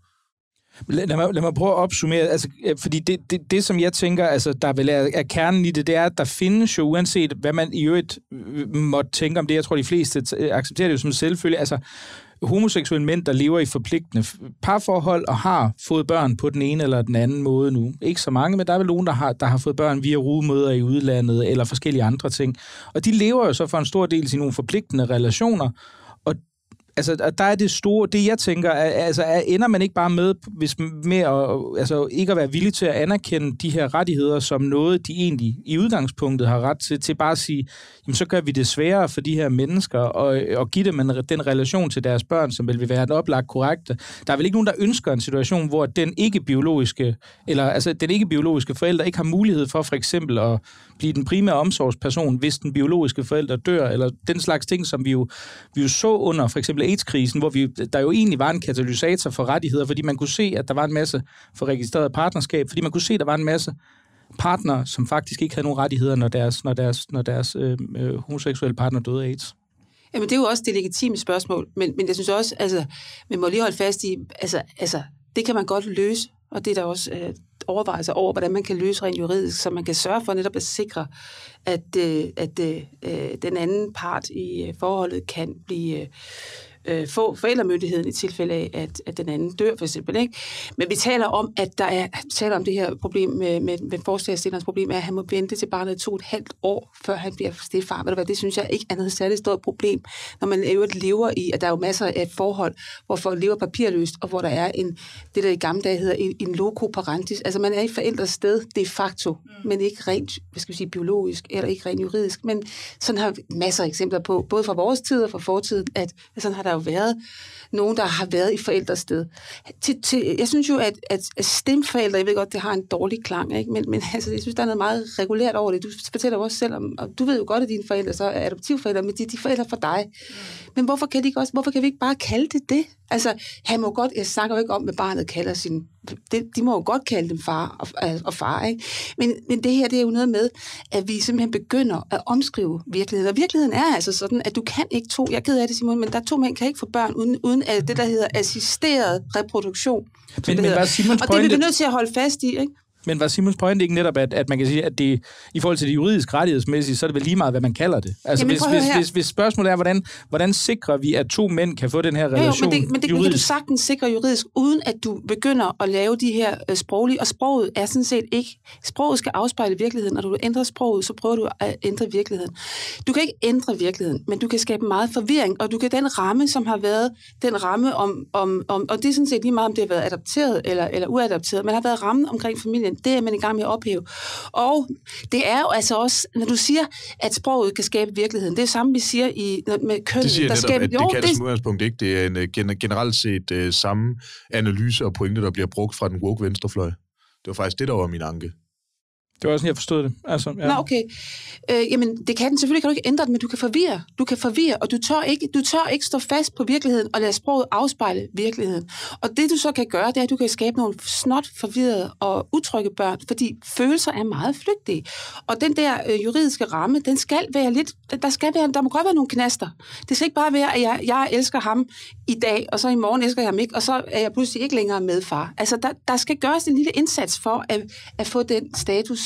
Speaker 2: Lad mig, lad mig prøve at opsummere, altså, fordi det, det, det, som jeg tænker, altså, der vel er, er kernen i det, det er, at der findes jo, uanset hvad man i øvrigt måtte tænke om det, jeg tror, de fleste accepterer det jo som selvfølge, altså homoseksuelle mænd, der lever i forpligtende parforhold og har fået børn på den ene eller den anden måde nu. Ikke så mange, men der er vel nogen, der har, der har fået børn via rugemødre i udlandet eller forskellige andre ting. Og de lever jo så for en stor del i nogle forpligtende relationer, og altså, der er det store, det jeg tænker, er, altså, er, ender man ikke bare med, hvis med at, altså, ikke at være villig til at anerkende de her rettigheder som noget, de egentlig i udgangspunktet har ret til, til bare at sige, jamen, så gør vi det sværere for de her mennesker, og, og give dem en, den relation til deres børn, som vil være den oplagt korrekte. Der er vel ikke nogen, der ønsker en situation, hvor den ikke-biologiske, eller altså den ikke-biologiske forælder ikke har mulighed for for eksempel at blive den primære omsorgsperson, hvis den biologiske forælder dør, eller den slags ting, som vi jo, vi jo så under for eksempel AIDS-krisen, hvor vi, der jo egentlig var en katalysator for rettigheder, fordi man kunne se, at der var en masse for registreret partnerskab, fordi man kunne se, at der var en masse partnere, som faktisk ikke havde nogen rettigheder, når deres, når deres, når deres øh, øh, homoseksuelle partner døde af AIDS.
Speaker 4: Jamen, det er jo også det legitime spørgsmål, men, men jeg synes også, altså, man må lige holde fast i, altså, altså, det kan man godt løse, og det er der også øh, overvejelser over, hvordan man kan løse rent juridisk, så man kan sørge for netop at sikre, at, øh, at øh, den anden part i øh, forholdet kan blive... Øh, Øh, få forældremyndigheden i tilfælde af, at, at den anden dør, for eksempel. Ikke? Men vi taler om, at der er, vi taler om det her problem med, med, med forslagsstillerens problem, er, at han må vente til barnet to og et halvt år, før han bliver stedfar. Ved du hvad, det synes jeg ikke er noget særligt stort problem, når man lever i, at der er jo masser af et forhold, hvor folk lever papirløst, og hvor der er en, det der i gamle dage hedder en, en loco parentis. Altså man er i forældres sted de facto, mm. men ikke rent, hvad skal vi sige, biologisk, eller ikke rent juridisk. Men sådan har vi masser af eksempler på, både fra vores tid og fra fortiden, at sådan har der jo været nogen, der har været i forældres sted. Til, til, jeg synes jo, at, at stemforældre, jeg ved godt, det har en dårlig klang, ikke? Men, men altså, jeg synes, der er noget meget regulært over det. Du fortæller jo også selv om, og du ved jo godt, at dine forældre så er adoptivforældre, men de er de forældre for dig. Mm. Men hvorfor kan, de ikke også, hvorfor kan vi ikke bare kalde det det? Altså, han må godt, jeg snakker jo ikke om, hvad barnet kalder sin, det, de må jo godt kalde dem far og, og far, ikke? Men, men det her, det er jo noget med, at vi simpelthen begynder at omskrive virkeligheden. Og virkeligheden er altså sådan, at du kan ikke to, jeg er ked af det, Simon, men der er to mænd, kan ikke få børn uden, uden at det, der hedder assisteret reproduktion.
Speaker 2: Men, men hvad Simons
Speaker 4: og det er vi nødt til at holde fast i, ikke?
Speaker 2: Men var Simons pointe ikke netop, at, at man kan sige, at det i forhold til det juridisk rettighedsmæssige, så er det vel lige meget, hvad man kalder det. Altså,
Speaker 4: Jamen,
Speaker 2: hvis, hvis, hvis, hvis spørgsmålet er, hvordan, hvordan sikrer vi, at to mænd kan få den her relation
Speaker 4: jo, jo, men det, men det
Speaker 2: juridisk?
Speaker 4: kan du sagtens sikre juridisk, uden at du begynder at lave de her øh, sproglige, og sproget er sådan set ikke, sproget skal afspejle virkeligheden, og når du ændrer sproget, så prøver du at ændre virkeligheden. Du kan ikke ændre virkeligheden, men du kan skabe meget forvirring, og du kan den ramme, som har været den ramme om, om, om og det er sådan set lige meget, om det har været adopteret eller, eller uadopteret, men har været rammen omkring familien, det er man i gang med at ophæve. Og det er jo altså også, når du siger, at sproget kan skabe virkeligheden, det er samme, vi siger i, med kønnet.
Speaker 3: Det siger
Speaker 4: der
Speaker 3: netop,
Speaker 4: skaber,
Speaker 3: at
Speaker 4: jo,
Speaker 3: det kan det
Speaker 4: det
Speaker 3: som udgangspunkt ikke. Det er en generelt set uh, samme analyse og pointe, der bliver brugt fra den woke venstrefløj. Det var faktisk det, der var min anke.
Speaker 2: Det var også sådan, jeg forstod det. Altså, ja.
Speaker 4: Nå, okay. Øh, jamen, det kan den. Selvfølgelig kan du ikke ændre det, men du kan forvirre. Du kan forvirre, og du tør ikke, du tør ikke stå fast på virkeligheden og lade sproget afspejle virkeligheden. Og det, du så kan gøre, det er, at du kan skabe nogle snot, forvirrede og utrygge børn, fordi følelser er meget flygtige. Og den der øh, juridiske ramme, den skal være lidt, der skal være, der må godt være nogle knaster. Det skal ikke bare være, at jeg, jeg elsker ham i dag, og så i morgen elsker jeg ham ikke, og så er jeg pludselig ikke længere medfar. Altså, der, der skal gøres en lille indsats for at, at få den status,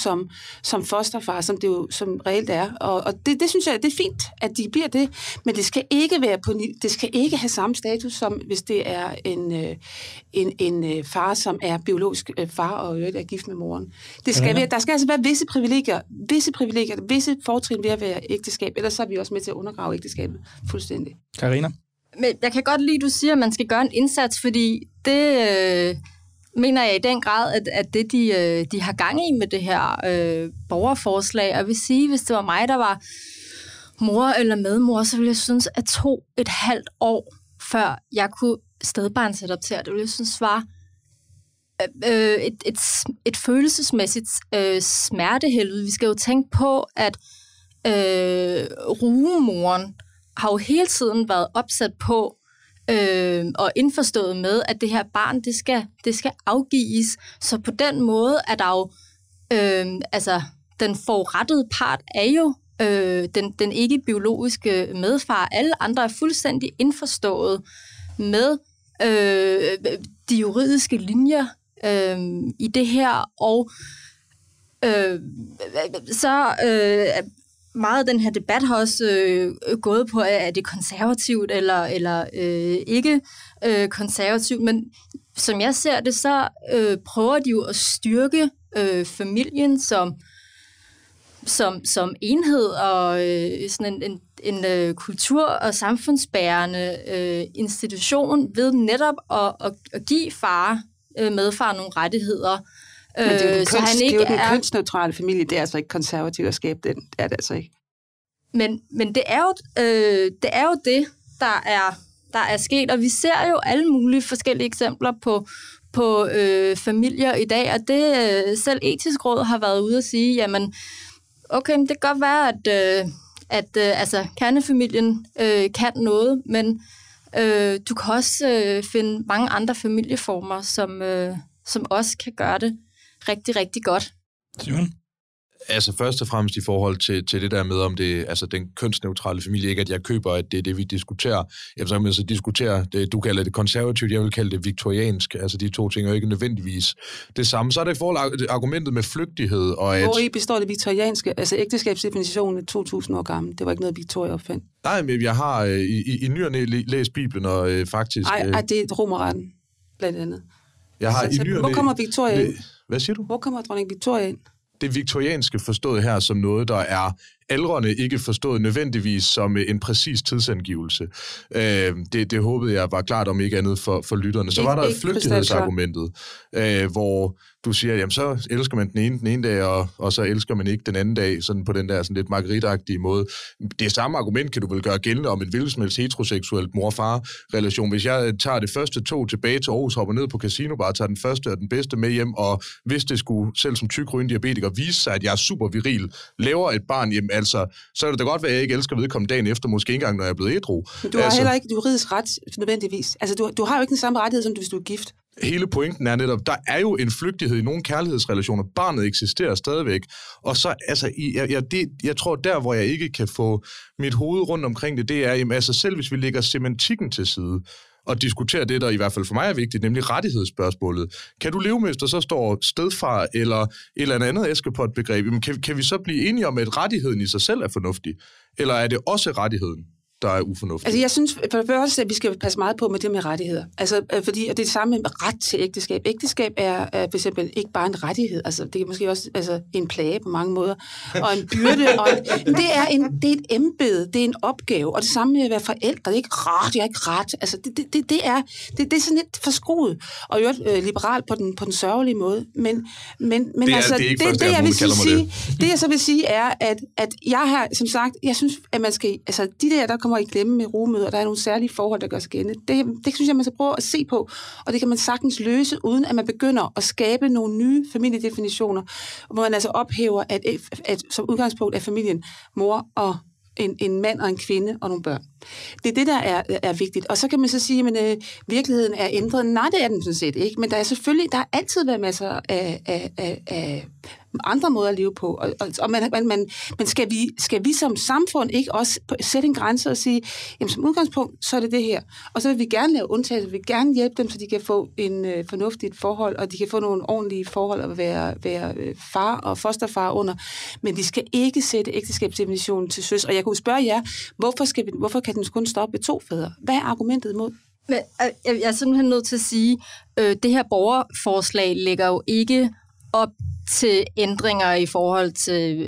Speaker 4: som, som fosterfar, som det jo som reelt er. Og, og det, det synes jeg, det er fint, at de bliver det, men det skal ikke være på, det skal ikke have samme status, som hvis det er en, en, en far, som er biologisk far og er gift med moren. Det skal være, der skal altså være visse privilegier, visse privilegier, visse fortrin ved at være ægteskab, ellers så er vi også med til at undergrave ægteskabet fuldstændig.
Speaker 2: Karina?
Speaker 5: Men jeg kan godt lide, at du siger, at man skal gøre en indsats, fordi det øh, mener jeg i den grad, at, at det, de, øh, de har gang i med det her øh, borgerforslag. Og jeg vil sige, hvis det var mig, der var mor eller medmor, så ville jeg synes, at to et halvt år, før jeg kunne stedbarnsadoptere, det ville jeg synes var øh, et, et, et følelsesmæssigt øh, smertehelvede. Vi skal jo tænke på, at øh, rugemoren har jo hele tiden været opsat på øh, og indforstået med, at det her barn, det skal, det skal afgives. Så på den måde er der jo, øh, altså, den forurettede part er jo øh, den, den ikke-biologiske medfar. Alle andre er fuldstændig indforstået med øh, de juridiske linjer øh, i det her, og øh, så øh, meget af den her debat har også øh, gået på, er det konservativt eller, eller øh, ikke øh, konservativt, men som jeg ser det, så øh, prøver de jo at styrke øh, familien som, som, som enhed og øh, sådan en, en, en øh, kultur- og samfundsbærende øh, institution ved netop at, at, at give far, øh, medfar nogle rettigheder.
Speaker 4: Men det er jo den,
Speaker 5: så
Speaker 4: køns,
Speaker 5: han ikke
Speaker 4: det er jo den
Speaker 5: er
Speaker 4: kønsneutrale familie, det er altså ikke konservativt at skabe den. Det er det altså ikke.
Speaker 5: Men, men det, er jo, øh, det er jo det, der er, der er sket, og vi ser jo alle mulige forskellige eksempler på, på øh, familier i dag, og det øh, selv Etisk Råd har været ude at sige, jamen, okay, det kan godt være, at, øh, at øh, altså, kernefamilien øh, kan noget, men øh, du kan også øh, finde mange andre familieformer, som, øh, som også kan gøre det rigtig, rigtig godt.
Speaker 2: Simon?
Speaker 3: Altså først og fremmest i forhold til, til det der med, om det altså den kønsneutrale familie, ikke at jeg køber, at det er det, vi diskuterer. Jamen, så kan man så diskutere, det, du kalder det konservativt, jeg vil kalde det viktoriansk. Altså de to ting er jo ikke nødvendigvis det samme. Så er det i forhold argumentet med flygtighed. Og at,
Speaker 4: hvor i består det viktorianske? Altså ægteskabsdefinitionen er to tusind år gammel. Det var ikke noget, Victoria opfandt.
Speaker 3: Nej, men jeg har øh, i, i, i ny og næ læst Bibelen, og øh, faktisk...
Speaker 4: Nej, øh, det er romerretten, blandt andet.
Speaker 3: Jeg har
Speaker 4: så,
Speaker 3: i ny og næ,
Speaker 4: hvor kommer Victoria ind?
Speaker 3: Hvad siger du?
Speaker 4: Hvor kommer dronning Victoria ind?
Speaker 3: Det viktorianske forstået her som noget, der er aldrende ikke forstået nødvendigvis som en præcis tidsangivelse. Øh, det, det håbede jeg var klart om ikke andet for, for lytterne. Så var der flygtighedsargumentet, øh, hvor du siger, jamen så elsker man den ene den ene dag, og, og så elsker man ikke den anden dag, sådan på den der sådan lidt margaritagtige måde. Det samme argument kan du vel gøre gældende om en hvilken som helst heteroseksuelt mor-far-relation. Hvis jeg tager det første tog tilbage til Aarhus, hopper ned på Casino Bar, tager den første og den bedste med hjem, og hvis det skulle, selv som tyk rygende diabetiker, vise sig, at jeg er super viril, laver et barn hjem, altså, så er det da godt være, at jeg ikke elsker vedkommende dagen efter, måske ikke engang, når jeg er blevet ædru.
Speaker 4: Du har
Speaker 3: altså,
Speaker 4: heller ikke juridisk ret, nødvendigvis. Altså, du, du har jo ikke den samme rettighed, som du, hvis du er gift.
Speaker 3: Hele pointen er netop, der er jo en flygtighed i nogle kærlighedsrelationer. Barnet eksisterer stadigvæk. Og så, altså, jeg, jeg, det, jeg tror, der, hvor jeg ikke kan få mit hoved rundt omkring det, det er, jamen, altså, selv hvis vi lægger semantikken til side, og diskutere det, der i hvert fald for mig er vigtigt, nemlig rettighedsspørgsmålet. Kan du leve med, hvis der så står stedfar eller et eller andet Askepot-begreb? Kan, kan vi så blive enige om, at rettigheden i sig selv er fornuftig? Eller er det også rettigheden, der er ufornuftig?
Speaker 4: Altså jeg synes for det første, at vi skal passe meget på med det med rettigheder. Altså fordi det er det samme med ret til ægteskab. Ægteskab er, er for eksempel ikke bare en rettighed. Altså det er måske også altså, en plage på mange måder. Og en byrde. og en, det, er en, det er et embede. Det er en opgave. Og det samme med at være forældre. Det er ikke ret. Jeg er ikke ret. Altså det, det, det, det, er, det, det er sådan lidt forskruet. Og jo øh, liberalt på den, på den sørgelige måde. Men, men, men
Speaker 3: det er,
Speaker 4: altså,
Speaker 3: det, er ikke
Speaker 4: det,
Speaker 3: første,
Speaker 4: det, jeg vil
Speaker 3: sige,
Speaker 4: sige, det. det jeg så vil sige er, at, at jeg har, som sagt, jeg synes, at man skal, altså de der, der kommer i klemme med rugemøder, der er nogle særlige forhold, der gør sig gældende. Det, det synes jeg, man skal prøve at se på, og det kan man sagtens løse, uden at man begynder at skabe nogle nye familiedefinitioner, hvor man altså ophæver, at, at som udgangspunkt er familien mor og en, en mand og en kvinde og nogle børn. Det er det, der er, er vigtigt. Og så kan man så sige, at øh, virkeligheden er ændret. Nej, det er den sådan set ikke, men der er selvfølgelig, der har altid været masser af, af, af, af andre måder at leve på. Og, og, og man, man, man, men skal vi, skal vi som samfund ikke også sætte en grænse og sige, jamen som udgangspunkt, så er det det her. Og så vil vi gerne lave undtagelser, vi vil gerne hjælpe dem, så de kan få en øh, fornuftigt forhold, og de kan få nogle ordentlige forhold at være, være øh, far og fosterfar under. Men vi skal ikke sætte ægteskabsdefinitionen til søs. Og jeg kunne spørge jer, hvorfor, skal vi, hvorfor kan den kun stoppe ved to fædre? Hvad er argumentet imod?
Speaker 5: Men, jeg er simpelthen nødt til at sige, øh, det her borgerforslag lægger jo ikke op til ændringer i forhold til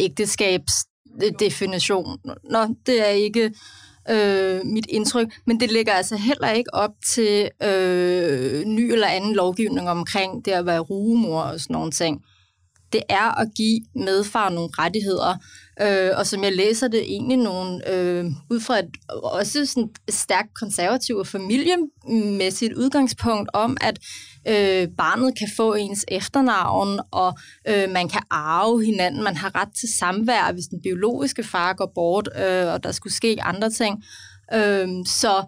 Speaker 5: ægteskabsdefinition. Nå, det er ikke øh, mit indtryk, men det lægger altså heller ikke op til øh, ny eller anden lovgivning omkring det at være rugemor og sådan nogle ting. Det er at give medfar nogle rettigheder, øh, og som jeg læser det, egentlig nogle, øh, ud fra et også sådan stærkt konservativt og familiemæssigt udgangspunkt om, at øh, barnet kan få ens efternavn, og øh, man kan arve hinanden, man har ret til samvær, hvis den biologiske far går bort, øh, og der skulle ske andre ting. Øh, så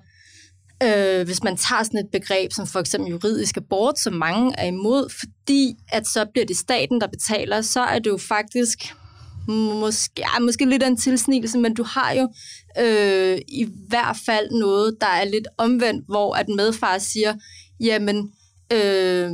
Speaker 5: Øh, hvis man tager sådan et begreb som for eksempel juridisk abort, som mange er imod, fordi at så bliver det staten, der betaler, så er det jo faktisk måske, ja, måske lidt af en tilsnigelse, men du har jo øh, i hvert fald noget, der er lidt omvendt, hvor at medfar siger, jamen, øh,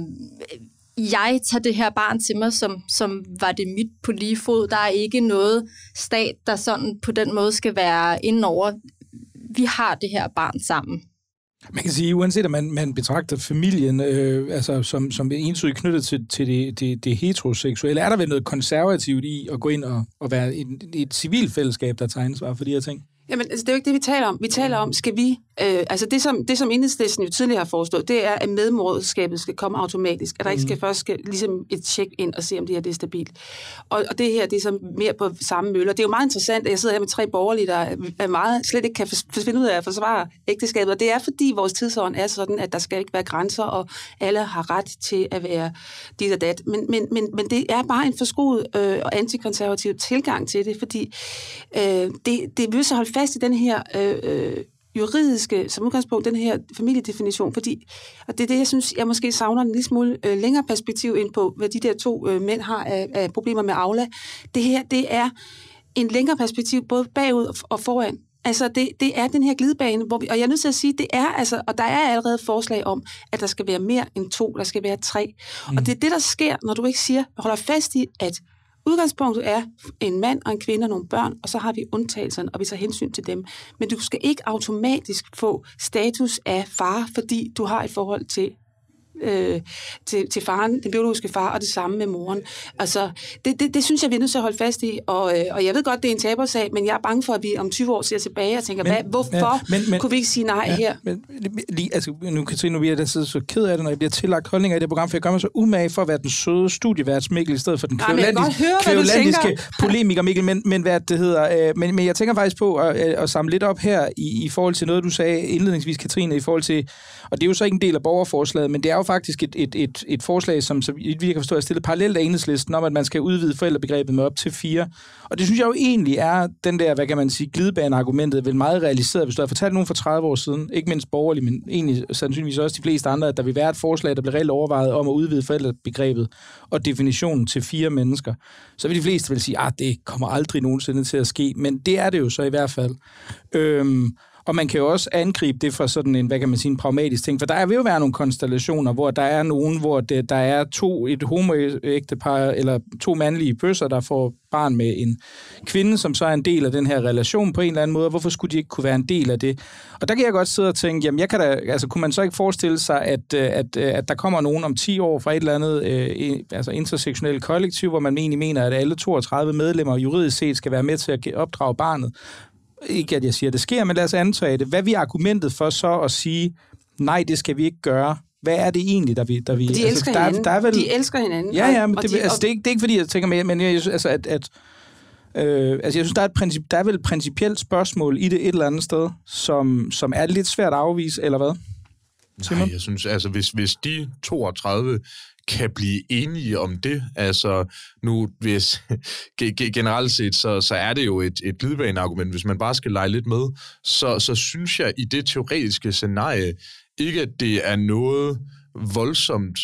Speaker 5: jeg tager det her barn til mig, som, som var det mit på lige fod. Der er ikke noget stat, der sådan på den måde skal være indenover. Vi har det her barn sammen.
Speaker 2: Man kan sige, uanset at man, man betragter familien øh, altså som, som entydigt knyttet til, til det, det, det heteroseksuelle, er der vel noget konservativt i at gå ind og, og være et, et civilfællesskab, der tager ansvar for de her ting?
Speaker 4: Jamen, altså, det er jo ikke det, vi taler om. Vi taler om, skal vi... Øh, altså, det som, det, som Enhedslisten jo tidligere har foreslået, det er, at medmoderskabet skal komme automatisk. At der ikke skal først skal, ligesom et tjek ind og se, om det her det er stabilt. Og, og det her, det er så mere på samme møller. Det er jo meget interessant, at jeg sidder her med tre borgerlige, der er meget, slet ikke kan finde ud af at forsvare ægteskabet. Og det er, fordi vores tidsånd er sådan, at der skal ikke være grænser, og alle har ret til at være dit og dat. Men, men, men, men det er bare en forskruet øh, og antikonservativ tilgang til det, fordi øh, det, det vil så holde fast i den her øh, juridiske, som udgangspunkt, den her familiedefinition, fordi, og det er det, jeg synes, jeg måske savner en lille smule øh, længere perspektiv ind på, hvad de der to øh, mænd har af, af problemer med Aula. Det her, det er en længere perspektiv, både bagud og, og foran. Altså, det, det er den her glidebane, hvor vi, og jeg er nødt til at sige, det er altså, og der er allerede forslag om, at der skal være mere end to, der skal være tre. Mm. Og det er det, der sker, når du ikke siger, holder fast i, at udgangspunktet er en mand og en kvinde og nogle børn, og så har vi undtagelserne, og vi tager hensyn til dem. Men du skal ikke automatisk få status af far, fordi du har et forhold til, øh, til, til faren, den biologiske far, og det samme med moren. Altså, det, det, det synes jeg, vi er nødt til at holde fast i, og, øh, og jeg ved godt, det er en tabersag, men jeg er bange for, at vi om tyve år ser tilbage og tænker, men, hvad, hvorfor ja, men, men, kunne vi ikke sige nej ja, her? Men, lige, altså, nu kan nu bliver jeg så, så ked af det, når jeg bliver tillagt holdninger i det program, for jeg gør mig så umage for at være den søde studievært Mikkel, i stedet for den kvævlandiske polemiker Mikkel, men, men hvad det hedder. Øh, men, men jeg tænker faktisk på at, at samle lidt op her i, i forhold til noget, du sagde indledningsvis, Katrine, i forhold til, og det er jo så ikke en del af borgerforslaget, men det er jo faktisk et, et, et, et forslag, som så vi kan forstå er stillet parallelt af Enhedslisten om, at man skal udvide forældrebegrebet med op til fire. Og det synes jeg jo egentlig er den der, hvad kan man sige, glidebaneargumentet, vel meget realiseret, hvis du har fortalt nogen for tredive år siden, ikke mindst borgerligt, men egentlig sandsynligvis også de fleste andre, at der vil være et forslag, der bliver reelt overvejet om at udvide forældrebegrebet og definitionen til fire mennesker. Så vil de fleste vel sige, at det kommer aldrig nogensinde til at ske, men det er det jo så i hvert fald. Øhm, Og man kan jo også angribe det fra sådan en, hvad kan man sige, en pragmatisk ting, for der vil jo være nogle konstellationer, hvor der er nogen, hvor det, der er to, et homoægtepar, eller to mandlige bøsser, der får barn med en kvinde, som så er en del af den her relation på en eller anden måde. Hvorfor skulle de ikke kunne være en del af det? Og der kan jeg godt sidde og tænke, jamen jeg kan da, altså kunne man så ikke forestille sig, at, at, at der kommer nogen om ti år fra et eller andet øh, altså intersektionelt kollektiv, hvor man egentlig mener, at alle toogtredive medlemmer juridisk set skal være med til at opdrage barnet. Ikke at jeg siger, at det sker, men lad os antage det. Hvad er vi argumentet for så at sige, nej, det skal vi ikke gøre? Hvad er det egentlig, der vi... Der vi de
Speaker 2: altså,
Speaker 4: elsker
Speaker 2: der,
Speaker 4: hinanden.
Speaker 2: Der er vel,
Speaker 4: de elsker hinanden.
Speaker 2: Ja, ja, men det,
Speaker 4: de,
Speaker 2: altså, det, er ikke, det er ikke fordi, jeg tænker med, men jeg, altså, at... at øh, altså, jeg synes, der er, et princip, der er vel et principielt spørgsmål i det et eller andet sted, som, som er lidt svært at afvise, eller hvad?
Speaker 3: Nej, jeg synes, altså, hvis, hvis de toogtredive kan blive enige om det, altså nu, hvis generelt set, så, så er det jo et, et glidebaneargument, hvis man bare skal lege lidt med, så, så synes jeg i det teoretiske scenarie ikke, at det er noget voldsomt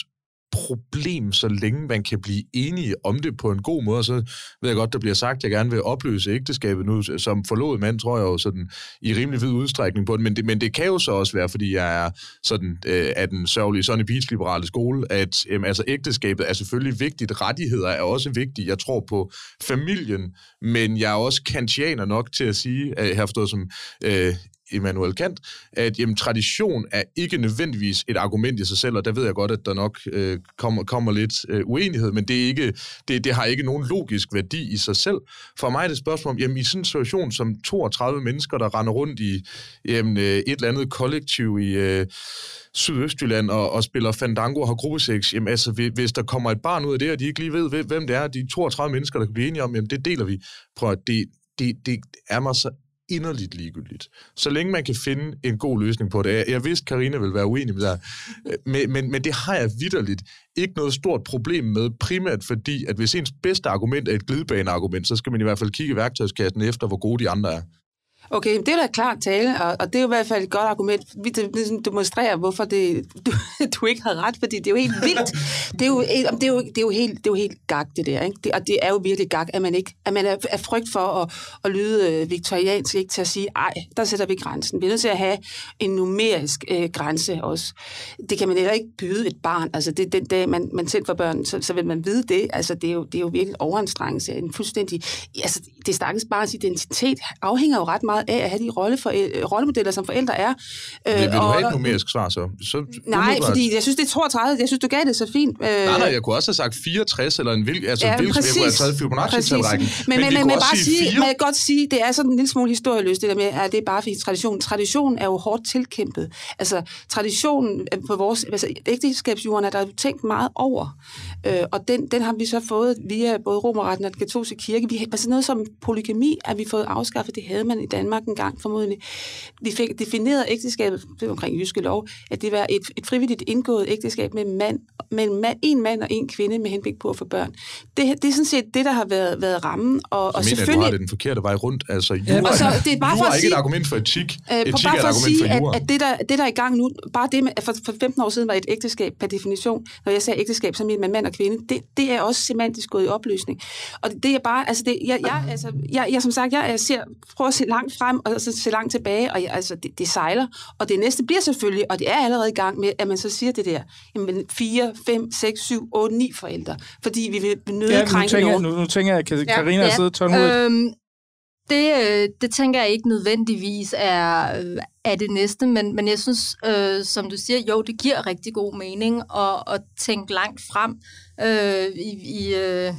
Speaker 3: problem, så længe man kan blive enige om det på en god måde. Så ved jeg godt, der bliver sagt, at jeg gerne vil opløse ægteskabet nu. Som forlovet mand, tror jeg jo sådan i rimelig vid udstrækning på det. Men det, men det kan jo så også være, fordi jeg er sådan øh, af den sørgelige Sonny Beach-liberale skole, at øh, altså, ægteskabet er selvfølgelig vigtigt. Rettigheder er også vigtige. Jeg tror på familien, men jeg er også kantianer nok til at sige, at jeg har forstået som øh, Immanuel Kant, at jamen, tradition er ikke nødvendigvis et argument i sig selv, og der ved jeg godt, at der nok øh, kommer, kommer lidt øh, uenighed, men det, er ikke, det, det har ikke nogen logisk værdi i sig selv. For mig er det et spørgsmål om, jamen, i sådan en situation som toogtredive mennesker, der render rundt i jamen, øh, et eller andet kollektiv i øh, Sydøstjylland og, og spiller fandango og har gruppesex, jamen altså, hvis der kommer et barn ud af det, og de ikke lige ved, hvem det er, de toogtredive mennesker, der kan blive enige om, jamen det deler vi. Prøv at det, det, det er mig så inderligt ligegyldigt. Så længe man kan finde en god løsning på det. Jeg, jeg vidste, Karina ville være uenig med det, men, men, men det har jeg vitterligt ikke noget stort problem med, primært fordi, at hvis ens bedste argument er et glidebaneargument, så skal man i hvert fald kigge i værktøjskassen efter, hvor gode de andre er.
Speaker 4: Okay, det er da klart tale, og, og det er jo i hvert fald et godt argument. Vi demonstrerer, hvorfor det, du, du ikke har ret, fordi det er jo helt vildt. Det er jo, det er jo, det er jo, helt, det er jo helt gak, det der. Ikke? Det, og det er jo virkelig gak, at man, ikke, at man er, er frygt for at, at lyde viktoriansk, ikke til at sige, ej, der sætter vi grænsen. Vi er nødt til at have en numerisk øh, grænse også. Det kan man heller ikke byde et barn. Altså, det, den dag, man, man selv får børn, så, så vil man vide det. Altså, det er jo, det er jo virkelig overanstrengelse. En fuldstændig, altså, det stakkels barns identitet afhænger jo ret meget af at have de rolle for, rollemodeller, som forældre er.
Speaker 3: Øh, vil du og, have et numerisk svar så? så
Speaker 4: nej, umiddelbart. Fordi jeg synes, det er toogtredive. Jeg synes, du gav det så fint.
Speaker 3: Nej, nej, jeg kunne også have sagt fireogtres, eller en hvilken, altså ja, hvilken, jeg kunne have taget Fibonacci-talrækken.
Speaker 4: Men, men, men, men, men bare sige, man kan godt sige, det er sådan en lille smule historieløst, det der med, at det er bare fordi tradition. Tradition er jo hårdt tilkæmpet. Altså, traditionen på vores, altså ægteskabsjorden er der jo tænkt meget over. Øh, og den, den har vi så fået via både romerretten og den katolske kirke. Vi, altså noget som polygami har vi fået afskaffet, det havde man i Danmark en gang formodentlig. Vi fik defineret ægteskabet omkring jyske lov, at det var et, et frivilligt indgået ægteskab med mand, mellem mand, en mand og en kvinde med henblik på at få børn. Det, det er sådan set det, der har været, været rammen. Og,
Speaker 3: så
Speaker 4: og
Speaker 3: mener
Speaker 4: selvfølgelig...
Speaker 3: du har det den forkerte vej rundt. Altså, jura,
Speaker 4: ja, så det er bare for
Speaker 3: jura
Speaker 4: at
Speaker 3: er
Speaker 4: sige,
Speaker 3: ikke et argument for etik.
Speaker 4: Øh,
Speaker 3: etik
Speaker 4: bare
Speaker 3: er et
Speaker 4: for at
Speaker 3: argument
Speaker 4: sige,
Speaker 3: for jura.
Speaker 4: At, at det, der, det, der er i gang nu, bare det med, for, for femten år siden var et ægteskab per definition, når jeg sagde ægteskab, så mener man mand og kvinde, det, det er også semantisk gået i opløsning. Og det, det er bare, altså, det, jeg, jeg, altså, jeg, jeg, som sagt, jeg, jeg ser, prøver at se langt frem, og så se langt tilbage, og jeg, altså, det, det sejler. Og det næste bliver selvfølgelig, og det er allerede i gang med, at man så siger det der, jamen fire, fem, seks, syv, otte, ni forældre, fordi vi vil nøde
Speaker 2: ja,
Speaker 4: krænke
Speaker 2: tænker,
Speaker 4: nogen.
Speaker 2: Nu, nu tænker jeg, kan Karina
Speaker 5: ja,
Speaker 2: sidde tålmodigt?
Speaker 5: Øhm, det, det tænker jeg ikke nødvendigvis er, er det næste, men, men jeg synes, øh, som du siger, jo, det giver rigtig god mening at, at tænke langt frem øh, i, i, øh,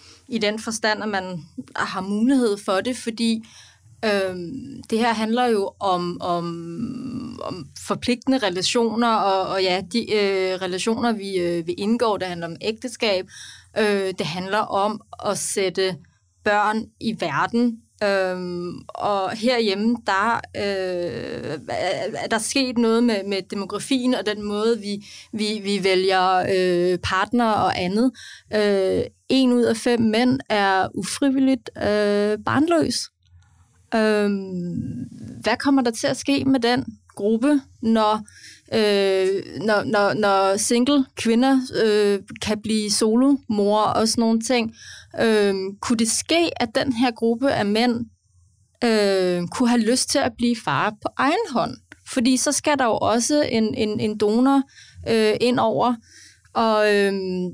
Speaker 5: i den forstand, at man har mulighed for det, fordi Øhm, det her handler jo om, om, om forpligtende relationer, og, og ja, de øh, relationer, vi, øh, vi indgår, det handler om ægteskab, øh, det handler om at sætte børn i verden, øhm, og herhjemme, der øh, er der sket noget med, med demografien, og den måde, vi, vi, vi vælger øh, partner og andet. Øh, en ud af fem mænd er ufrivilligt øh, barnløs. Øhm, hvad kommer der til at ske med den gruppe, når, øh, når, når, når single kvinder øh, kan blive solomor og sådan nogle ting? Øh, kunne det ske, at den her gruppe af mænd øh, kunne have lyst til at blive far på egen hånd? Fordi så skal der jo også en, en, en donor øh, ind over. Og øh,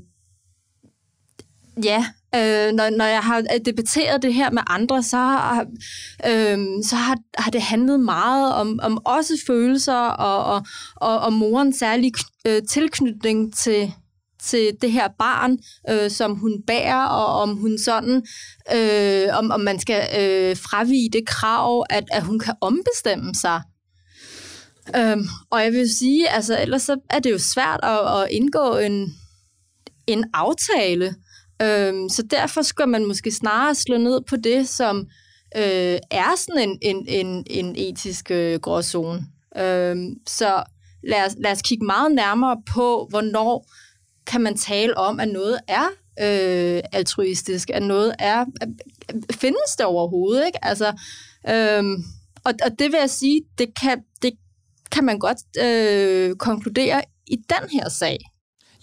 Speaker 5: ja... Øh, når, når jeg har debatteret det her med andre, så har, øh, så har, har det handlet meget om, om også følelser og, og, og, og morens særlige øh, tilknytning til, til det her barn, øh, som hun bærer, og om hun sådan, øh, om, om man skal øh, fravige det krav, at, at hun kan ombestemme sig. Øh, og jeg vil sige, altså ellers så er det jo svært at, at indgå en, en aftale. Øhm, så derfor skal man måske snarere slå ned på det, som øh, er sådan en, en, en, en etisk øh, gråzone. Øhm, så lad os, lad os kigge meget nærmere på, hvornår kan man tale om, at noget er øh, altruistisk, at noget er... Findes det overhovedet, ikke? Altså, øhm, og, og det vil jeg sige, det kan, det kan man godt øh, konkludere i den her sag.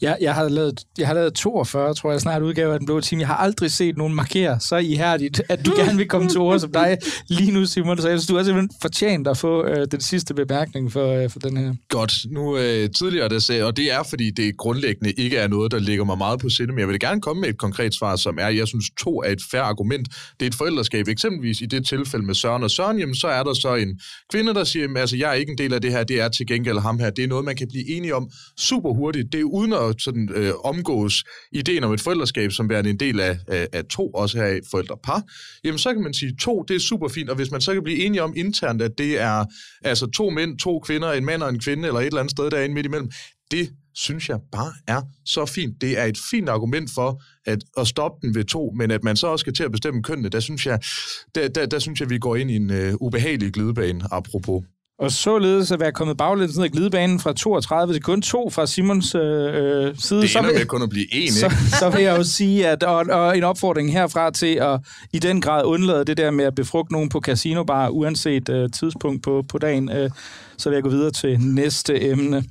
Speaker 2: Jeg, jeg, har lavet, jeg har lavet toogfyrre, tror jeg, snart udgave af Den Blå Time. Jeg har aldrig set nogen markere så ihærdigt, at du gerne vil komme til ord som dig lige nu, Simon. Så jeg synes, du har simpelthen fortjent at få øh, den sidste bemærkning for, øh, for den her.
Speaker 3: Godt. Nu øh, tidligere, der sagde, og det er, fordi det grundlæggende ikke er noget, der ligger mig meget på sinde, men jeg vil gerne komme med et konkret svar, som er, jeg synes, to er et fair argument. Det er et forældreskab. Eksempelvis i det tilfælde med Søren og Søren, jamen, så er der så en kvinde, der siger, altså, jeg er ikke en del af det her, det er til gengæld ham her. Det er noget, man kan blive enige om super hurtigt. Det er uden at sådan, øh, omgås ideen om et forældreskab, som værende en del af, af, af to, også her forældrepar. Jamen, så kan man sige, to, det er super fint, og hvis man så kan blive enige om internt, at det er altså to mænd, to kvinder, en mand og en kvinde, eller et eller andet sted derinde midt imellem, det synes jeg bare er så fint. Det er et fint argument for at, at stoppe den ved to, men at man så også skal til at bestemme kønnene, der synes jeg, der, der, der synes jeg, vi går ind i en uh, ubehagelig glidebane, apropos.
Speaker 2: Og således at være kommet baglæns ned ad glidebanen fra toogtredive til kun to fra Simons øh, side.
Speaker 3: Det
Speaker 2: så
Speaker 3: ender
Speaker 2: vil,
Speaker 3: med kun at blive én, ikke?
Speaker 2: Så, så vil jeg jo sige, at og, og en opfordring herfra til at i den grad undlade det der med at befrugte nogen på casinobar, uanset øh, tidspunkt på, på dagen. Øh, så vil jeg gå videre til næste emne.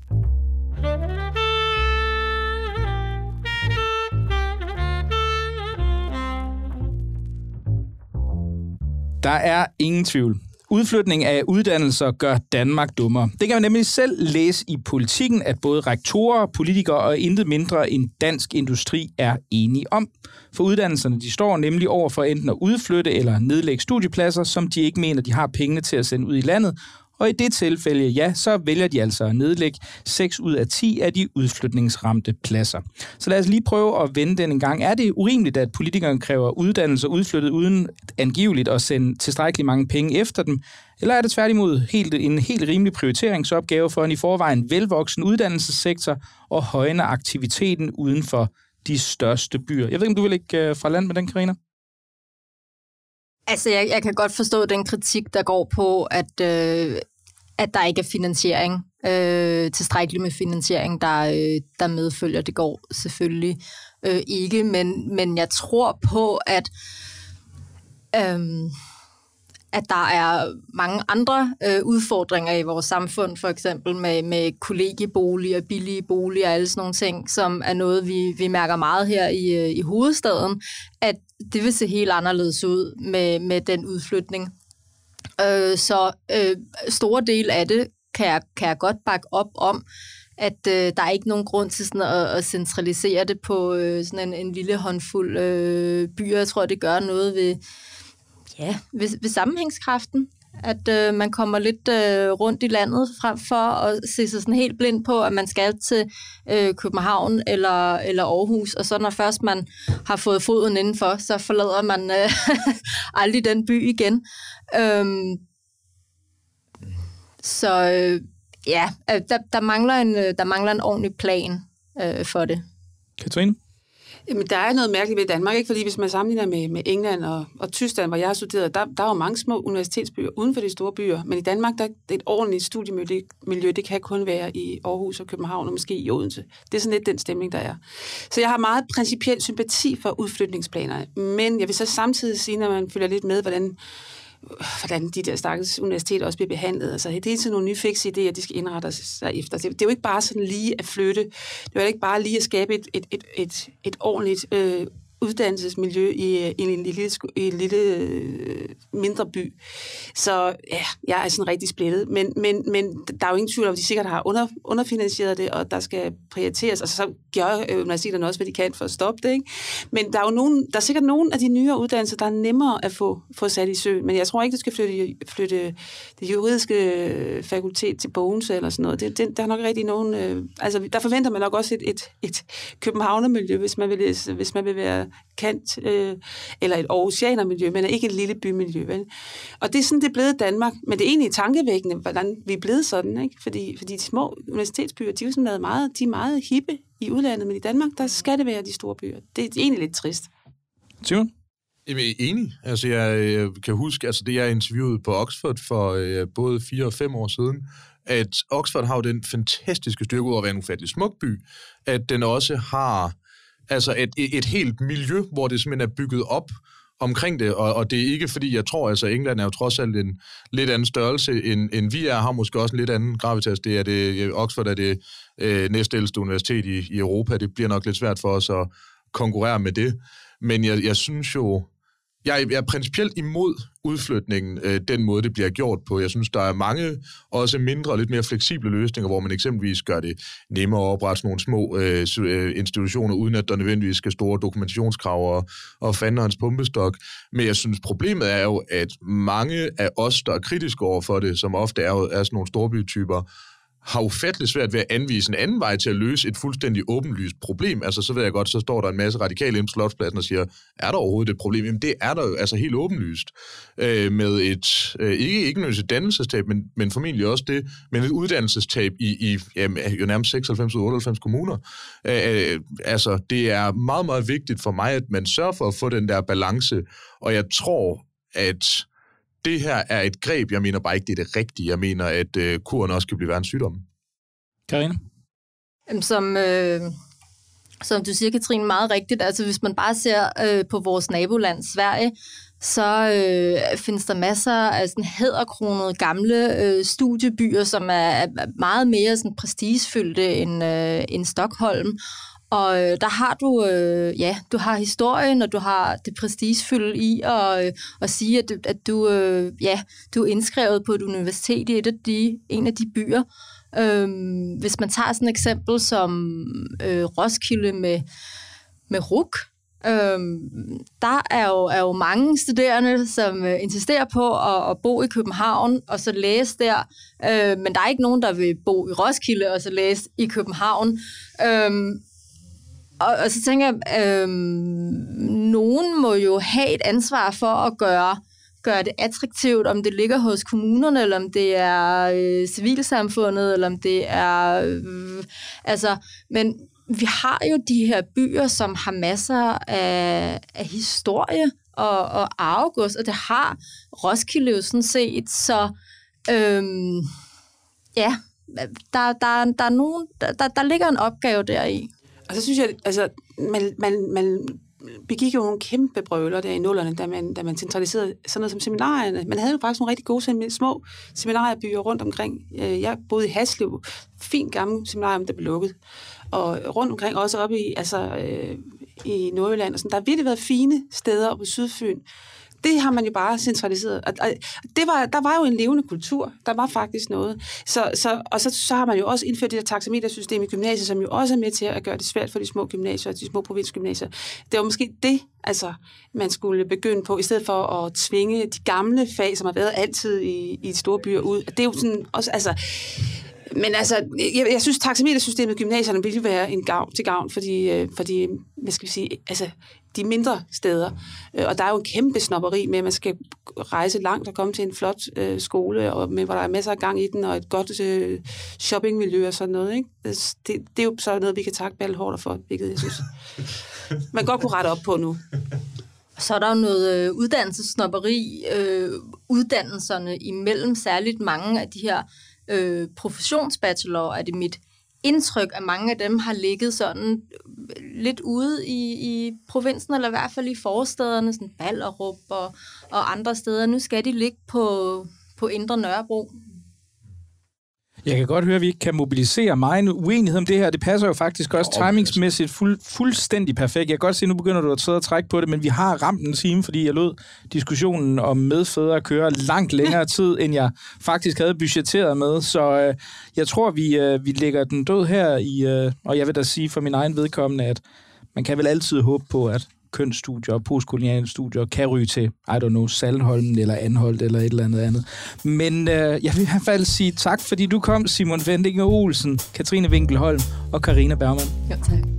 Speaker 2: Der er ingen tvivl. Udflytning af uddannelser gør Danmark dummere. Det kan man nemlig selv læse i Politikken, at både rektorer, politikere og intet mindre end Dansk Industri er enige om. For uddannelserne de står nemlig over for enten at udflytte eller nedlægge studiepladser, som de ikke mener, de har pengene til at sende ud i landet. Og i det tilfælde, ja, så vælger de altså at nedlægge seks ud af ti af de udflytningsramte pladser. Så lad os lige prøve at vende den en gang. Er det urimeligt, at politikerne kræver uddannelser udflyttet uden angiveligt at sende tilstrækkeligt mange penge efter dem? Eller er det tværtimod helt, en helt rimelig prioriteringsopgave for en i forvejen velvoksen uddannelsessektor og højne aktiviteten uden for de største byer? Jeg ved ikke, om du vil ikke fra land med den, Karina?
Speaker 5: Altså, jeg, jeg kan godt forstå den kritik, der går på, at, øh, at der ikke er finansiering, øh, tilstrækkeligt med finansiering, der, øh, der medfølger. Det går selvfølgelig øh, ikke, men, men jeg tror på, at, øh, at der er mange andre øh, udfordringer i vores samfund, for eksempel med, med kollegieboliger, billige boliger og alle sådan nogle ting, som er noget, vi, vi mærker meget her i, i hovedstaden, at det vil se helt anderledes ud med, med den udflytning. Øh, så øh, store del af det kan jeg, kan jeg godt bakke op om, at øh, der er ikke nogen grund til sådan at, at centralisere det på øh, sådan en, en lille håndfuld øh, byer. Jeg tror, det gør noget ved, ja, ved, ved sammenhængskraften, at øh, man kommer lidt øh, rundt i landet frem for at se sig sådan helt blind på, at man skal til øh, København eller, eller Aarhus, og så når først man har fået foden indenfor, så forlader man øh, aldrig den by igen. Øhm, så øh, ja, der, der, mangler en, der mangler en ordentlig plan øh, for det.
Speaker 2: Katrine?
Speaker 4: Jamen, der er noget mærkeligt ved Danmark, ikke? Fordi hvis man sammenligner med, med England og, og Tyskland, hvor jeg har studeret, der, der er jo mange små universitetsbyer uden for de store byer. Men i Danmark, der er et ordentligt studiemiljø, det kan kun være i Aarhus og København og måske i Odense. Det er sådan lidt den stemning, der er. Så jeg har meget principiel sympati for udflytningsplanerne. Men jeg vil så samtidig sige, når man følger lidt med, hvordan hvordan de der stakkels universiteter også bliver behandlet. Altså, det er til nogle nye fikse idéer, de skal indrette sig efter. Det er jo ikke bare sådan lige at flytte. Det er jo ikke bare lige at skabe et, et, et, et, et ordentligt øh, uddannelsesmiljø i, i en lille, i en lille øh, mindre by. Så ja, jeg er sådan rigtig splittet. Men, men, men der er jo ingen tvivl om, at de sikkert har under, underfinansieret det, og der skal prioriteres. Altså, så gør universiteterne også, hvad de kan for at stoppe det. Ikke? Men der er jo nogen, der er sikkert nogle af de nyere uddannelser, der er nemmere at få, få sat i søen. Men jeg tror ikke, du skal flytte, flytte det juridiske fakultet til Bogense eller sådan noget. Det, det, der er nok rigtig nogen... Øh, altså, der forventer man nok også et, et, et københavnermiljø, hvis man vil, hvis man vil være kant, øh, eller et aarhusianermiljø, men ikke et lille bymiljø. Vel? Og det er sådan, det er blevet Danmark. Men det er egentlig tankevækkende, hvordan vi er blevet sådan, ikke? Fordi, fordi de små universitetsbyer, de er jo sådan noget meget, de er meget hippe i udlandet, men i Danmark, der skal det være de store byer. Det er egentlig lidt trist.
Speaker 2: Simon?
Speaker 3: Jeg er enig. Altså, jeg, jeg kan huske, altså det jeg interviewede på Oxford for øh, både fire og fem år siden, at Oxford har jo den fantastiske styrke ud af at være en ufattelig smuk by, at den også har altså et, et helt miljø, hvor det simpelthen er bygget op omkring det, og, og det er ikke fordi, jeg tror, altså England er jo trods alt en lidt anden størrelse, end, end vi er, har måske også en lidt anden gravitas. Det er det, Oxford er det øh, næstældste universitet i, i Europa. Det bliver nok lidt svært for os at konkurrere med det. Men jeg, jeg synes jo, jeg, jeg er principielt imod udflytningen, øh, den måde, det bliver gjort på. Jeg synes, der er mange, også mindre og lidt mere fleksible løsninger, hvor man eksempelvis gør det nemmere at oprette nogle små øh, institutioner, uden at der nødvendigvis skal store dokumentationskrav og, og fanderens pumpestok. Men jeg synes, problemet er jo, at mange af os, der er kritiske over for det, som ofte er, er sådan nogle storbytyper, har ufattelig svært ved at anvise en anden vej til at løse et fuldstændig åbenlyst problem. Altså, så ved jeg godt, så står der en masse radikale inde på Slotspladsen og siger, er der overhovedet et problem? Jamen, det er der jo altså helt åbenlyst. Øh, med et, øh, ikke, ikke nødvendigvis et dannelsestab, men, men formentlig også det, men et uddannelsestab i, i jamen, jo nærmest seksoghalvfems ud af otteoghalvfems kommuner. Øh, altså, det er meget, meget vigtigt for mig, at man sørger for at få den der balance, og jeg tror, at det her er et greb, jeg mener bare ikke, det er det rigtige. Jeg mener, at øh, kuren også kan blive verdenssygdom.
Speaker 2: Karina?
Speaker 5: Som, øh, som du siger, Katrine, meget rigtigt. Altså, hvis man bare ser øh, på vores naboland, Sverige, så øh, findes der masser af sådan hæderkronede gamle øh, studiebyer, som er, er meget mere sådan prestigefyldte end, øh, end Stockholm. Og øh, der har du, øh, ja, du har historien, og du har det prestigefylde i at, øh, at sige, at, at du, øh, ja, du er indskrevet på et universitet i et af de, en af de byer. Øhm, hvis man tager sådan et eksempel som øh, Roskilde med, med R U C, øhm, der er jo, er jo mange studerende, som øh, insisterer på at, at bo i København og så læse der, øh, men der er ikke nogen, der vil bo i Roskilde og så læse i København. Øhm, Og, og så tænker jeg, øh, nogen må jo have et ansvar for at gøre, gøre det attraktivt, om det ligger hos kommunerne, eller om det er øh, civilsamfundet, eller om det er... Øh, altså, men vi har jo de her byer, som har masser af, af historie og, og arvegods, og det har Roskilde jo sådan set, så øh, ja, der, der, der, er nogen, der, der ligger en opgave deri.
Speaker 4: Og så synes jeg, altså, man, man, man begik jo nogle kæmpe brøler der i nullerne, da man, da man centraliserede sådan noget som seminarierne. Man havde jo faktisk nogle rigtig gode små seminariebyer rundt omkring. Jeg boede i Haslev, fint gammel seminarium, der blev lukket. Og rundt omkring, også oppe i, altså, øh, i Nordjylland. Og sådan. Der har virkelig været fine steder på Sydfyn. Det har man jo bare centraliseret. Og det var, der var jo en levende kultur. Der var faktisk noget. Så, så, og så, så har man jo også indført det der taxametersystem i gymnasiet, som jo også er med til at gøre det svært for de små gymnasier og de små provinsgymnasier. Det var måske det, altså, man skulle begynde på, i stedet for at tvinge de gamle fag, som har været altid i, i de store byer ud. Det er jo sådan også, altså... Men altså, jeg, jeg synes, taxametersystemet i gymnasierne vil jo være en gavn, til gavn for de, for de, hvad skal vi sige, altså, de mindre steder. Og der er jo en kæmpe snobberi med, at man skal rejse langt og komme til en flot øh, skole, og med, hvor der er masser af gang i den, og et godt øh, shoppingmiljø og sådan noget. Ikke? Det, det er jo så noget, vi kan takke Bertel Haarder for, hvilket jeg synes, man godt kunne rette op på nu.
Speaker 5: Så er der jo noget øh, uddannelsesnobberi, øh, uddannelserne imellem, særligt mange af de her Øh, professionsbachelorer, er det mit indtryk, at mange af dem har ligget sådan lidt ude i, i provinsen, eller i hvert fald i forstederne, sådan Ballerup og, og andre steder. Nu skal de ligge på, på Indre Nørrebro.
Speaker 2: Jeg kan godt høre, at vi ikke kan mobilisere meget uenighed om det her. Det passer jo faktisk også timingsmæssigt fuld, fuldstændig perfekt. Jeg kan godt se, at nu begynder du at sidde og trække på det, men vi har ramt en time, fordi jeg lod diskussionen om medfædre køre langt længere tid, end jeg faktisk havde budgetteret med. Så øh, jeg tror, vi, øh, vi lægger den død her i, øh, og jeg vil da sige for min egen vedkommende, at man kan vel altid håbe på, at kønsstudier og postkoloniale studier kan ryge til, I don't know, Saltholm eller Anholt eller et eller andet andet. Men øh, jeg vil i hvert fald sige tak, fordi du kom, Simon Vendinge Olsen, Katrine Winkelholm og Karina Bergmann.
Speaker 5: Jo, tak.